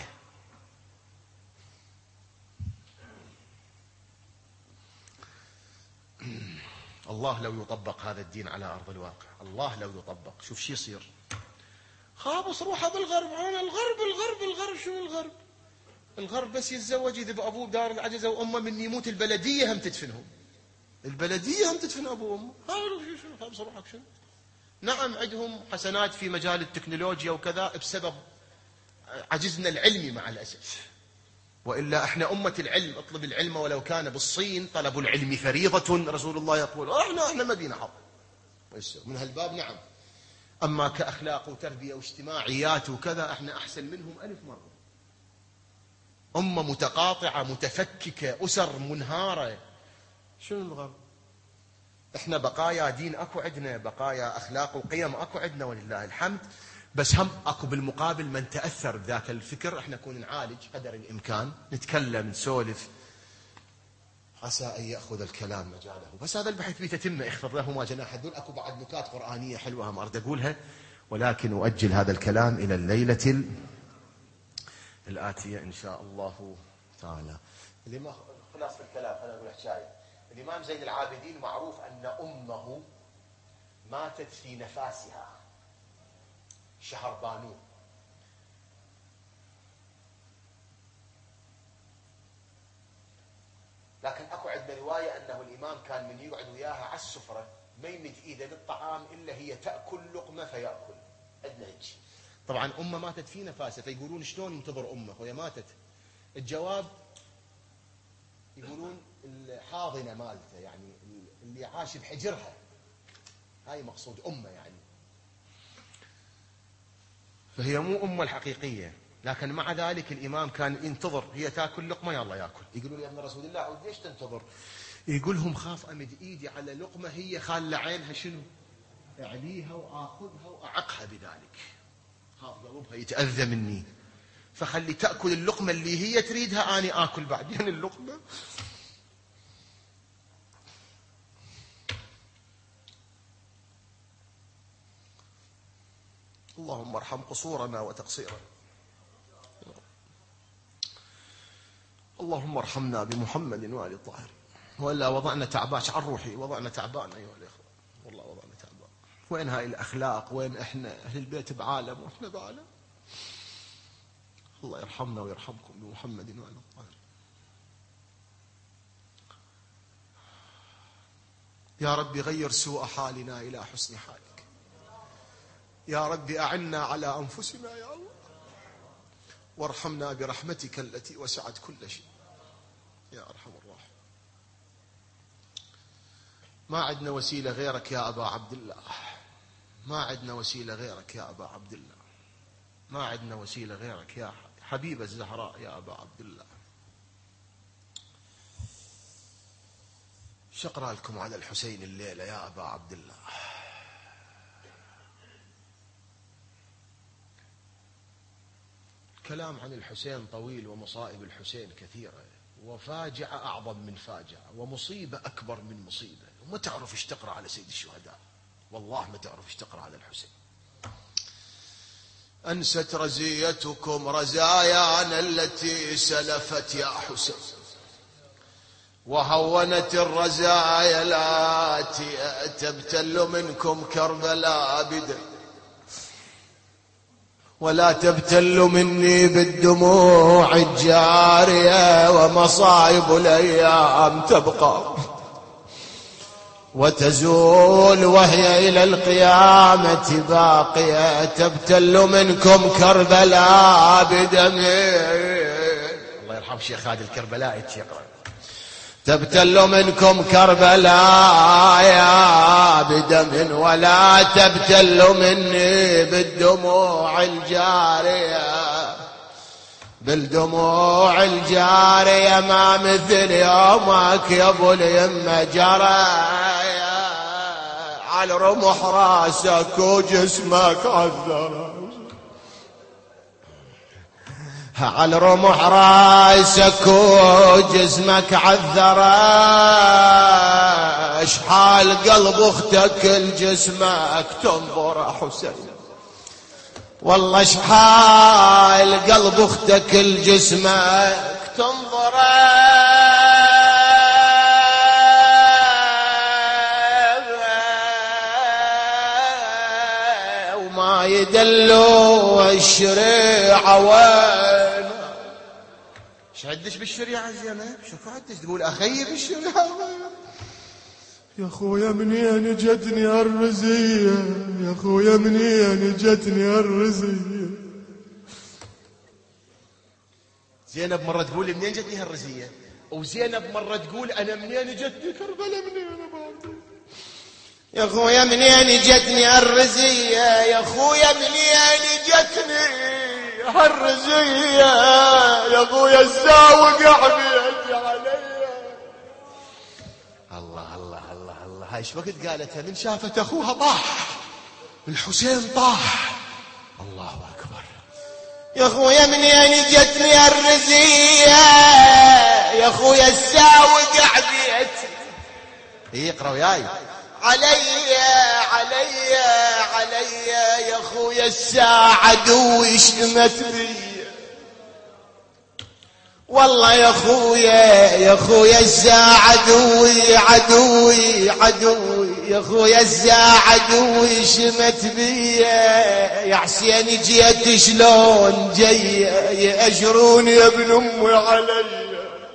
الله لو يطبق هذا الدين على أرض الواقع، الله لو يطبق، شوف شو يصير. خابص روحه بالغرب، أنا الغرب شو الغرب؟ الغرب بس يتزوج يذب أبوه بدار العجزة وأمه، من يموت البلدية هم تدفنهم، البلدية هم تدفن أبوه وأمه. شنو خابص روحك شنو؟ نعم عندهم حسنات في مجال التكنولوجيا وكذا بسبب عجزنا العلمي مع الأسف، وإلا احنا أمة العلم، اطلب العلم ولو كان بالصين، طلب العلم فريضة، رسول الله يقول. احنا ما بينا حظ من هالباب، نعم. أما كأخلاق وتربية واجتماعيات وكذا احنا أحسن منهم 1000 مرة. أمة متقاطعة متفككة، أسر منهارة. شنو الغرب؟ احنا بقايا دين اكو عندنا، بقايا أخلاق وقيم اكو عندنا ولله الحمد، بس هم اكو بالمقابل من تأثر بذاك الفكر. احنا نكون نعالج قدر الإمكان، نتكلم نسولف، عسى أن يأخذ الكلام مجاله. بس هذا البحث بتتم. اخفض لهما جناح الذل. أكو بعد نكات قرآنية حلوة ما أريد أقولها، ولكن أؤجل هذا الكلام إلى الليلة الآتية إن شاء الله تعالى. اللي ما خلاص في الكلام أنا أقول حكاية. الإمام زين العابدين معروف أن أمه ماتت في نفاسها، شهر بانون. لكن أكو عندنا رواية أنه الإمام كان من يقعد وياها على السفرة ما يمد إيده للطعام إلا هي تأكل لقمة فيأكل. عندنا هيك. طبعا أمه ماتت في نفاسه، فيقولون شلون ينتظر أمه وهي ماتت؟ الجواب يقولون الحاضنة مالته، يعني اللي عاش بحجرها، هاي مقصود أمه يعني. فهي مو أمه الحقيقية، لكن مع ذلك الإمام كان ينتظر هي تأكل لقمة يلا يأكل. يقولون يا ابن رسول الله ليش تنتظر؟ يقولهم خاف أمد إيدي على لقمة هي خال عينها شنو؟ أعليها وآخذها وأعقها بذلك، خاف قلبها يتأذى مني، فخلي تأكل اللقمة اللي هي تريدها، أنا آكل بعدين اللقمة. اللهم ارحم قصورنا وتقصيرنا، اللهم ارحمنا بمحمد وآل الطاهرين. وإلا وضعنا تعباش عن روحي، وضعنا تعبان أيها الإخوة، والله وضعنا تعبان. وين هاي الأخلاق؟ وين إحنا أهل البيت بعالم وإحنا بعالم؟ الله يرحمنا ويرحمكم بمحمد وآل الطاهرين. يا رب غير سوء حالنا إلى حسن حالك، يا رب أعنا على أنفسنا يا الله، وارحمنا برحمتك التي وسعت كل شيء يا أرحم الراحمين. ما عندنا وسيلة غيرك يا أبا عبد الله، ما عندنا وسيلة غيرك يا أبا عبد الله، ما عندنا وسيلة غيرك يا حبيب الزهراء يا أبا عبد الله. شقرأ لكم على الحسين الليلة يا أبا عبد الله. كلام عن الحسين طويل، ومصائب الحسين كثيرة، وفاجعة أعظم من فاجعة، ومصيبة أكبر من مصيبة، وما تعرف ايش تقرأ على سيد الشهداء، والله ما تعرف ايش تقرأ على الحسين. أنست رزيتكم رزايانا التي سلفت يا حسين، وهونت الرزايا التي تبتل منكم كربلاء بدر، ولا تبتل مني بالدموع الجارية، ومصائب الأيام تبقى وتزول وهي إلى القيامة باقية، تبتل منكم كربلاء بدم. الله يرحم شيخ هذا الكربلاء يقرأ، تبتل منكم كربلاء يا بدم، ولا تبتل مني بالدموع الجارية، بالدموع الجارية، ما مثل يومك يا ابو اليمة جرى، على رمح راسك وجسمك عذر، على رمح راسك وجسمك عذرة، اشحال قلب اختك لجسمك تنظر حسين، والله اشحال قلب اختك لجسمك تنظر، وما يدلوا الشريعة وين. ايش عدش بالشريعة زينب؟ شوف عدش تقول اخي بالشريعة يا خويا منين جتني الرزية، يا خويا منين جتني الرزية. زينب مرة تقول منين جتني هالرزية، وزينب مرة تقول انا منين جتني كربلاء، منين انا يا خويا منين جتني الرزية، يا خويا منين جتني هالرزية، يا خويا الزاوق عبيت علي. الله الله الله الله، هاي ايش وقت قالتها؟ من شافت اخوها طاح، الحسين طاح. الله اكبر. يا خويا منين جتني الرزية، يا خويا الزاوق عبيت. يقرأ وياي علي علي علي، يا خويا الساعة عدوي شمت بي، والله يا خويا، يا خويا الساعة عدوي عدوي عدوي، يا خويا الساعة عدوي شمت بي، يا حسين جيت شلون جاي يأجروني يا ابن امي علي،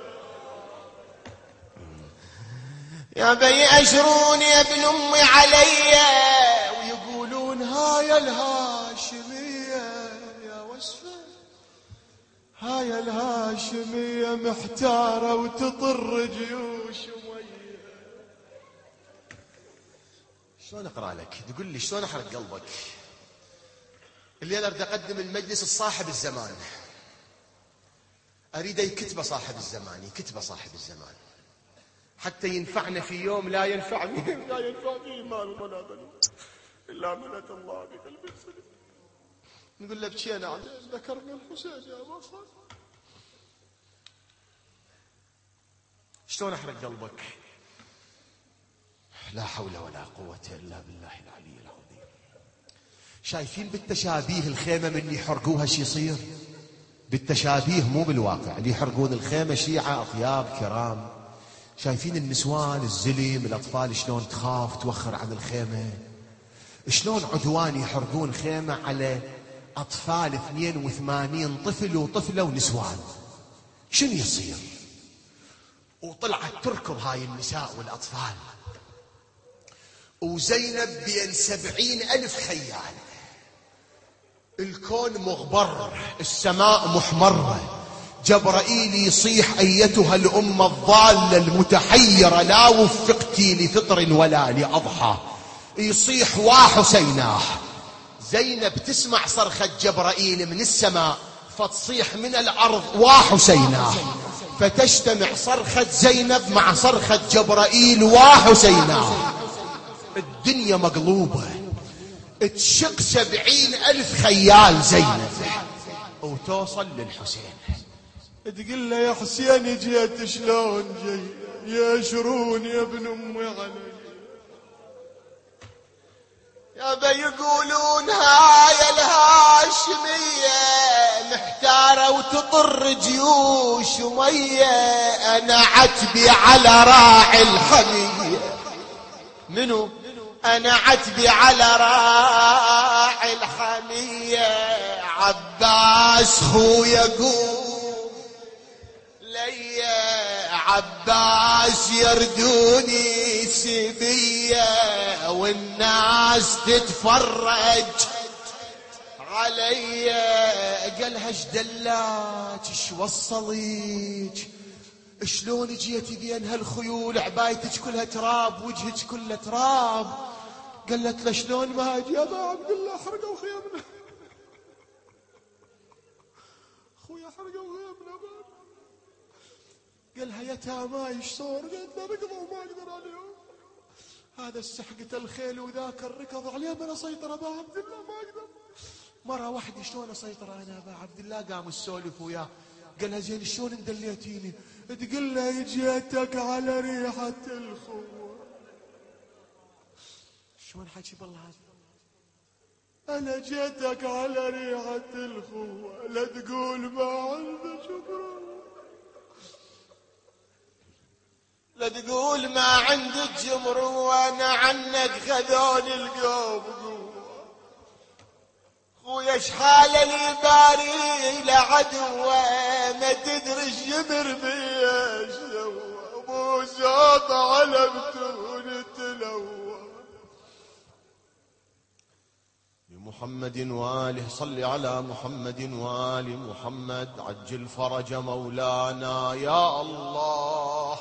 يا بي أجروني يا ابن أمي علي، ويقولون هاي الهاشمية يا وصفة، هاي الهاشمية محتارة وتطر جيوش مية. شلون أقرأ لك؟ تقول لي شلون أحرق قلبك؟ اللي أنا أريد أقدم المجلس الصاحب الزمان، أريد يكتب صاحب الزمان، يكتب صاحب الزمان حتى ينفعنا في يوم لا ينفع فيه لا ينفع فيه مال ولا بنون إلا من أتى الله بقلب سليم. نقول له بكينا عليه، ذكرني الحسين يا أبا خالد. شلون أحرق قلبك؟ لا حول ولا قوة إلا بالله العلي العظيم. شايفين بالتشابيه الخيمة من يحرقوها شي يصير؟ بالتشابيه مو بالواقع. اللي يحرقون الخيمة شيعة أطياب كرام. شايفين النسوان الزلم الأطفال شلون تخاف توخر عن الخيمة، شلون عدوان يحرقون خيمة على أطفال 82 طفل وطفلة ونسوان. شنو يصير؟ وطلعت تركض هاي النساء والأطفال، وزينب بين 70,000 خيال الكون مغبر، السماء محمرة، جبرائيل يصيح أيتها الأمة الضالة المتحيرة لا وفقتي لفطر ولا لأضحى، يصيح وحسيناه. زينب تسمع صرخة جبرائيل من السماء فتصيح من الأرض وحسيناه، فتجتمع صرخة زينب مع صرخة جبرائيل وحسيناه. الدنيا مقلوبة، تشق 70,000 خيال زينب وتوصل للحسين. تقول له يا حسين جيت شلون جاي يا شرون يا ابن امي علي. يابا يقولون هاي الهاشمية محتارة وتطر جيوش ومية، أنا عتبي على راعي الحمية. منو؟ أنا عتبي على راعي الحمية، عباس خويا قوم ليا، عباس يردوني سبية والناس تتفرج علي. قالها ايش دلاك ايش وصليك شلون جيتي بين هالخيول، عبايتك كلها تراب وجهك كله تراب. قالت له شلون ما اجي يا ابا عبد الله، حرقوا خيامنا خويا، حرقوا خيامنا. قالها يا تاماي ايش صور؟ قالت له ركضوا وما اقدر عليهم، هذا السحقة الخيل وذاك الركض عليهم، انا اسيطر ابا عبد الله ما اقدر. مرة واحدة شلون اسيطر انا ابا عبد الله؟ قام السولف وياه. قالها زين شلون اندليتيني؟ تقول له جيتك على ريحة الخوة. شلون حكي بالله هذا؟ انا جيتك على ريحة الخوة، لا تقول ما عندك شكرا، لا تقول ما عندك جمر، وانا عنك خذوني القوم قوة. خويا شحال لي باري لعدوه، ما تدري الجمر بيش سوى، ابو زوط على بتون تلوى. بمحمد وآله، صل على محمد وآل محمد، عجل فرج مولانا يا الله،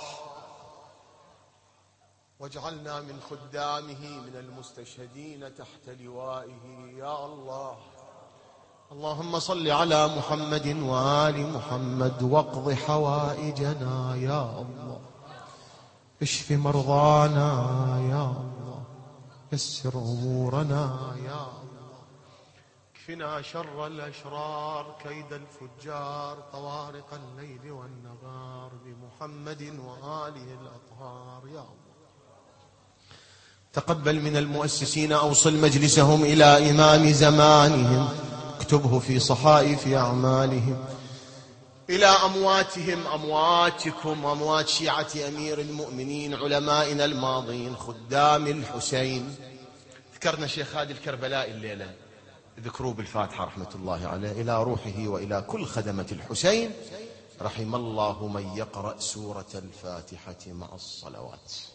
واجعلنا من خدامه من المستشهدين تحت لوائه يا الله. اللهم صل على محمد وآل محمد، واقض حوائجنا يا الله، اشف مرضانا يا الله، يسر أمورنا يا الله، اكفنا شر الأشرار، كيد الفجار، طوارق الليل والنهار، بمحمد وآله الأطهار يا الله. تقبل من المؤسسين، أوصل مجلسهم إلى إمام زمانهم، اكتبه في صحائف أعمالهم، إلى أمواتهم، أمواتكم، أموات شيعة أمير المؤمنين، علمائنا الماضين، خدام الحسين. ذكرنا شيخ هادي الكربلاء الليلة، ذكروا بالفاتحة رحمة الله عليه، إلى روحه وإلى كل خدمة الحسين، رحم الله من يقرأ سورة الفاتحة مع الصلوات.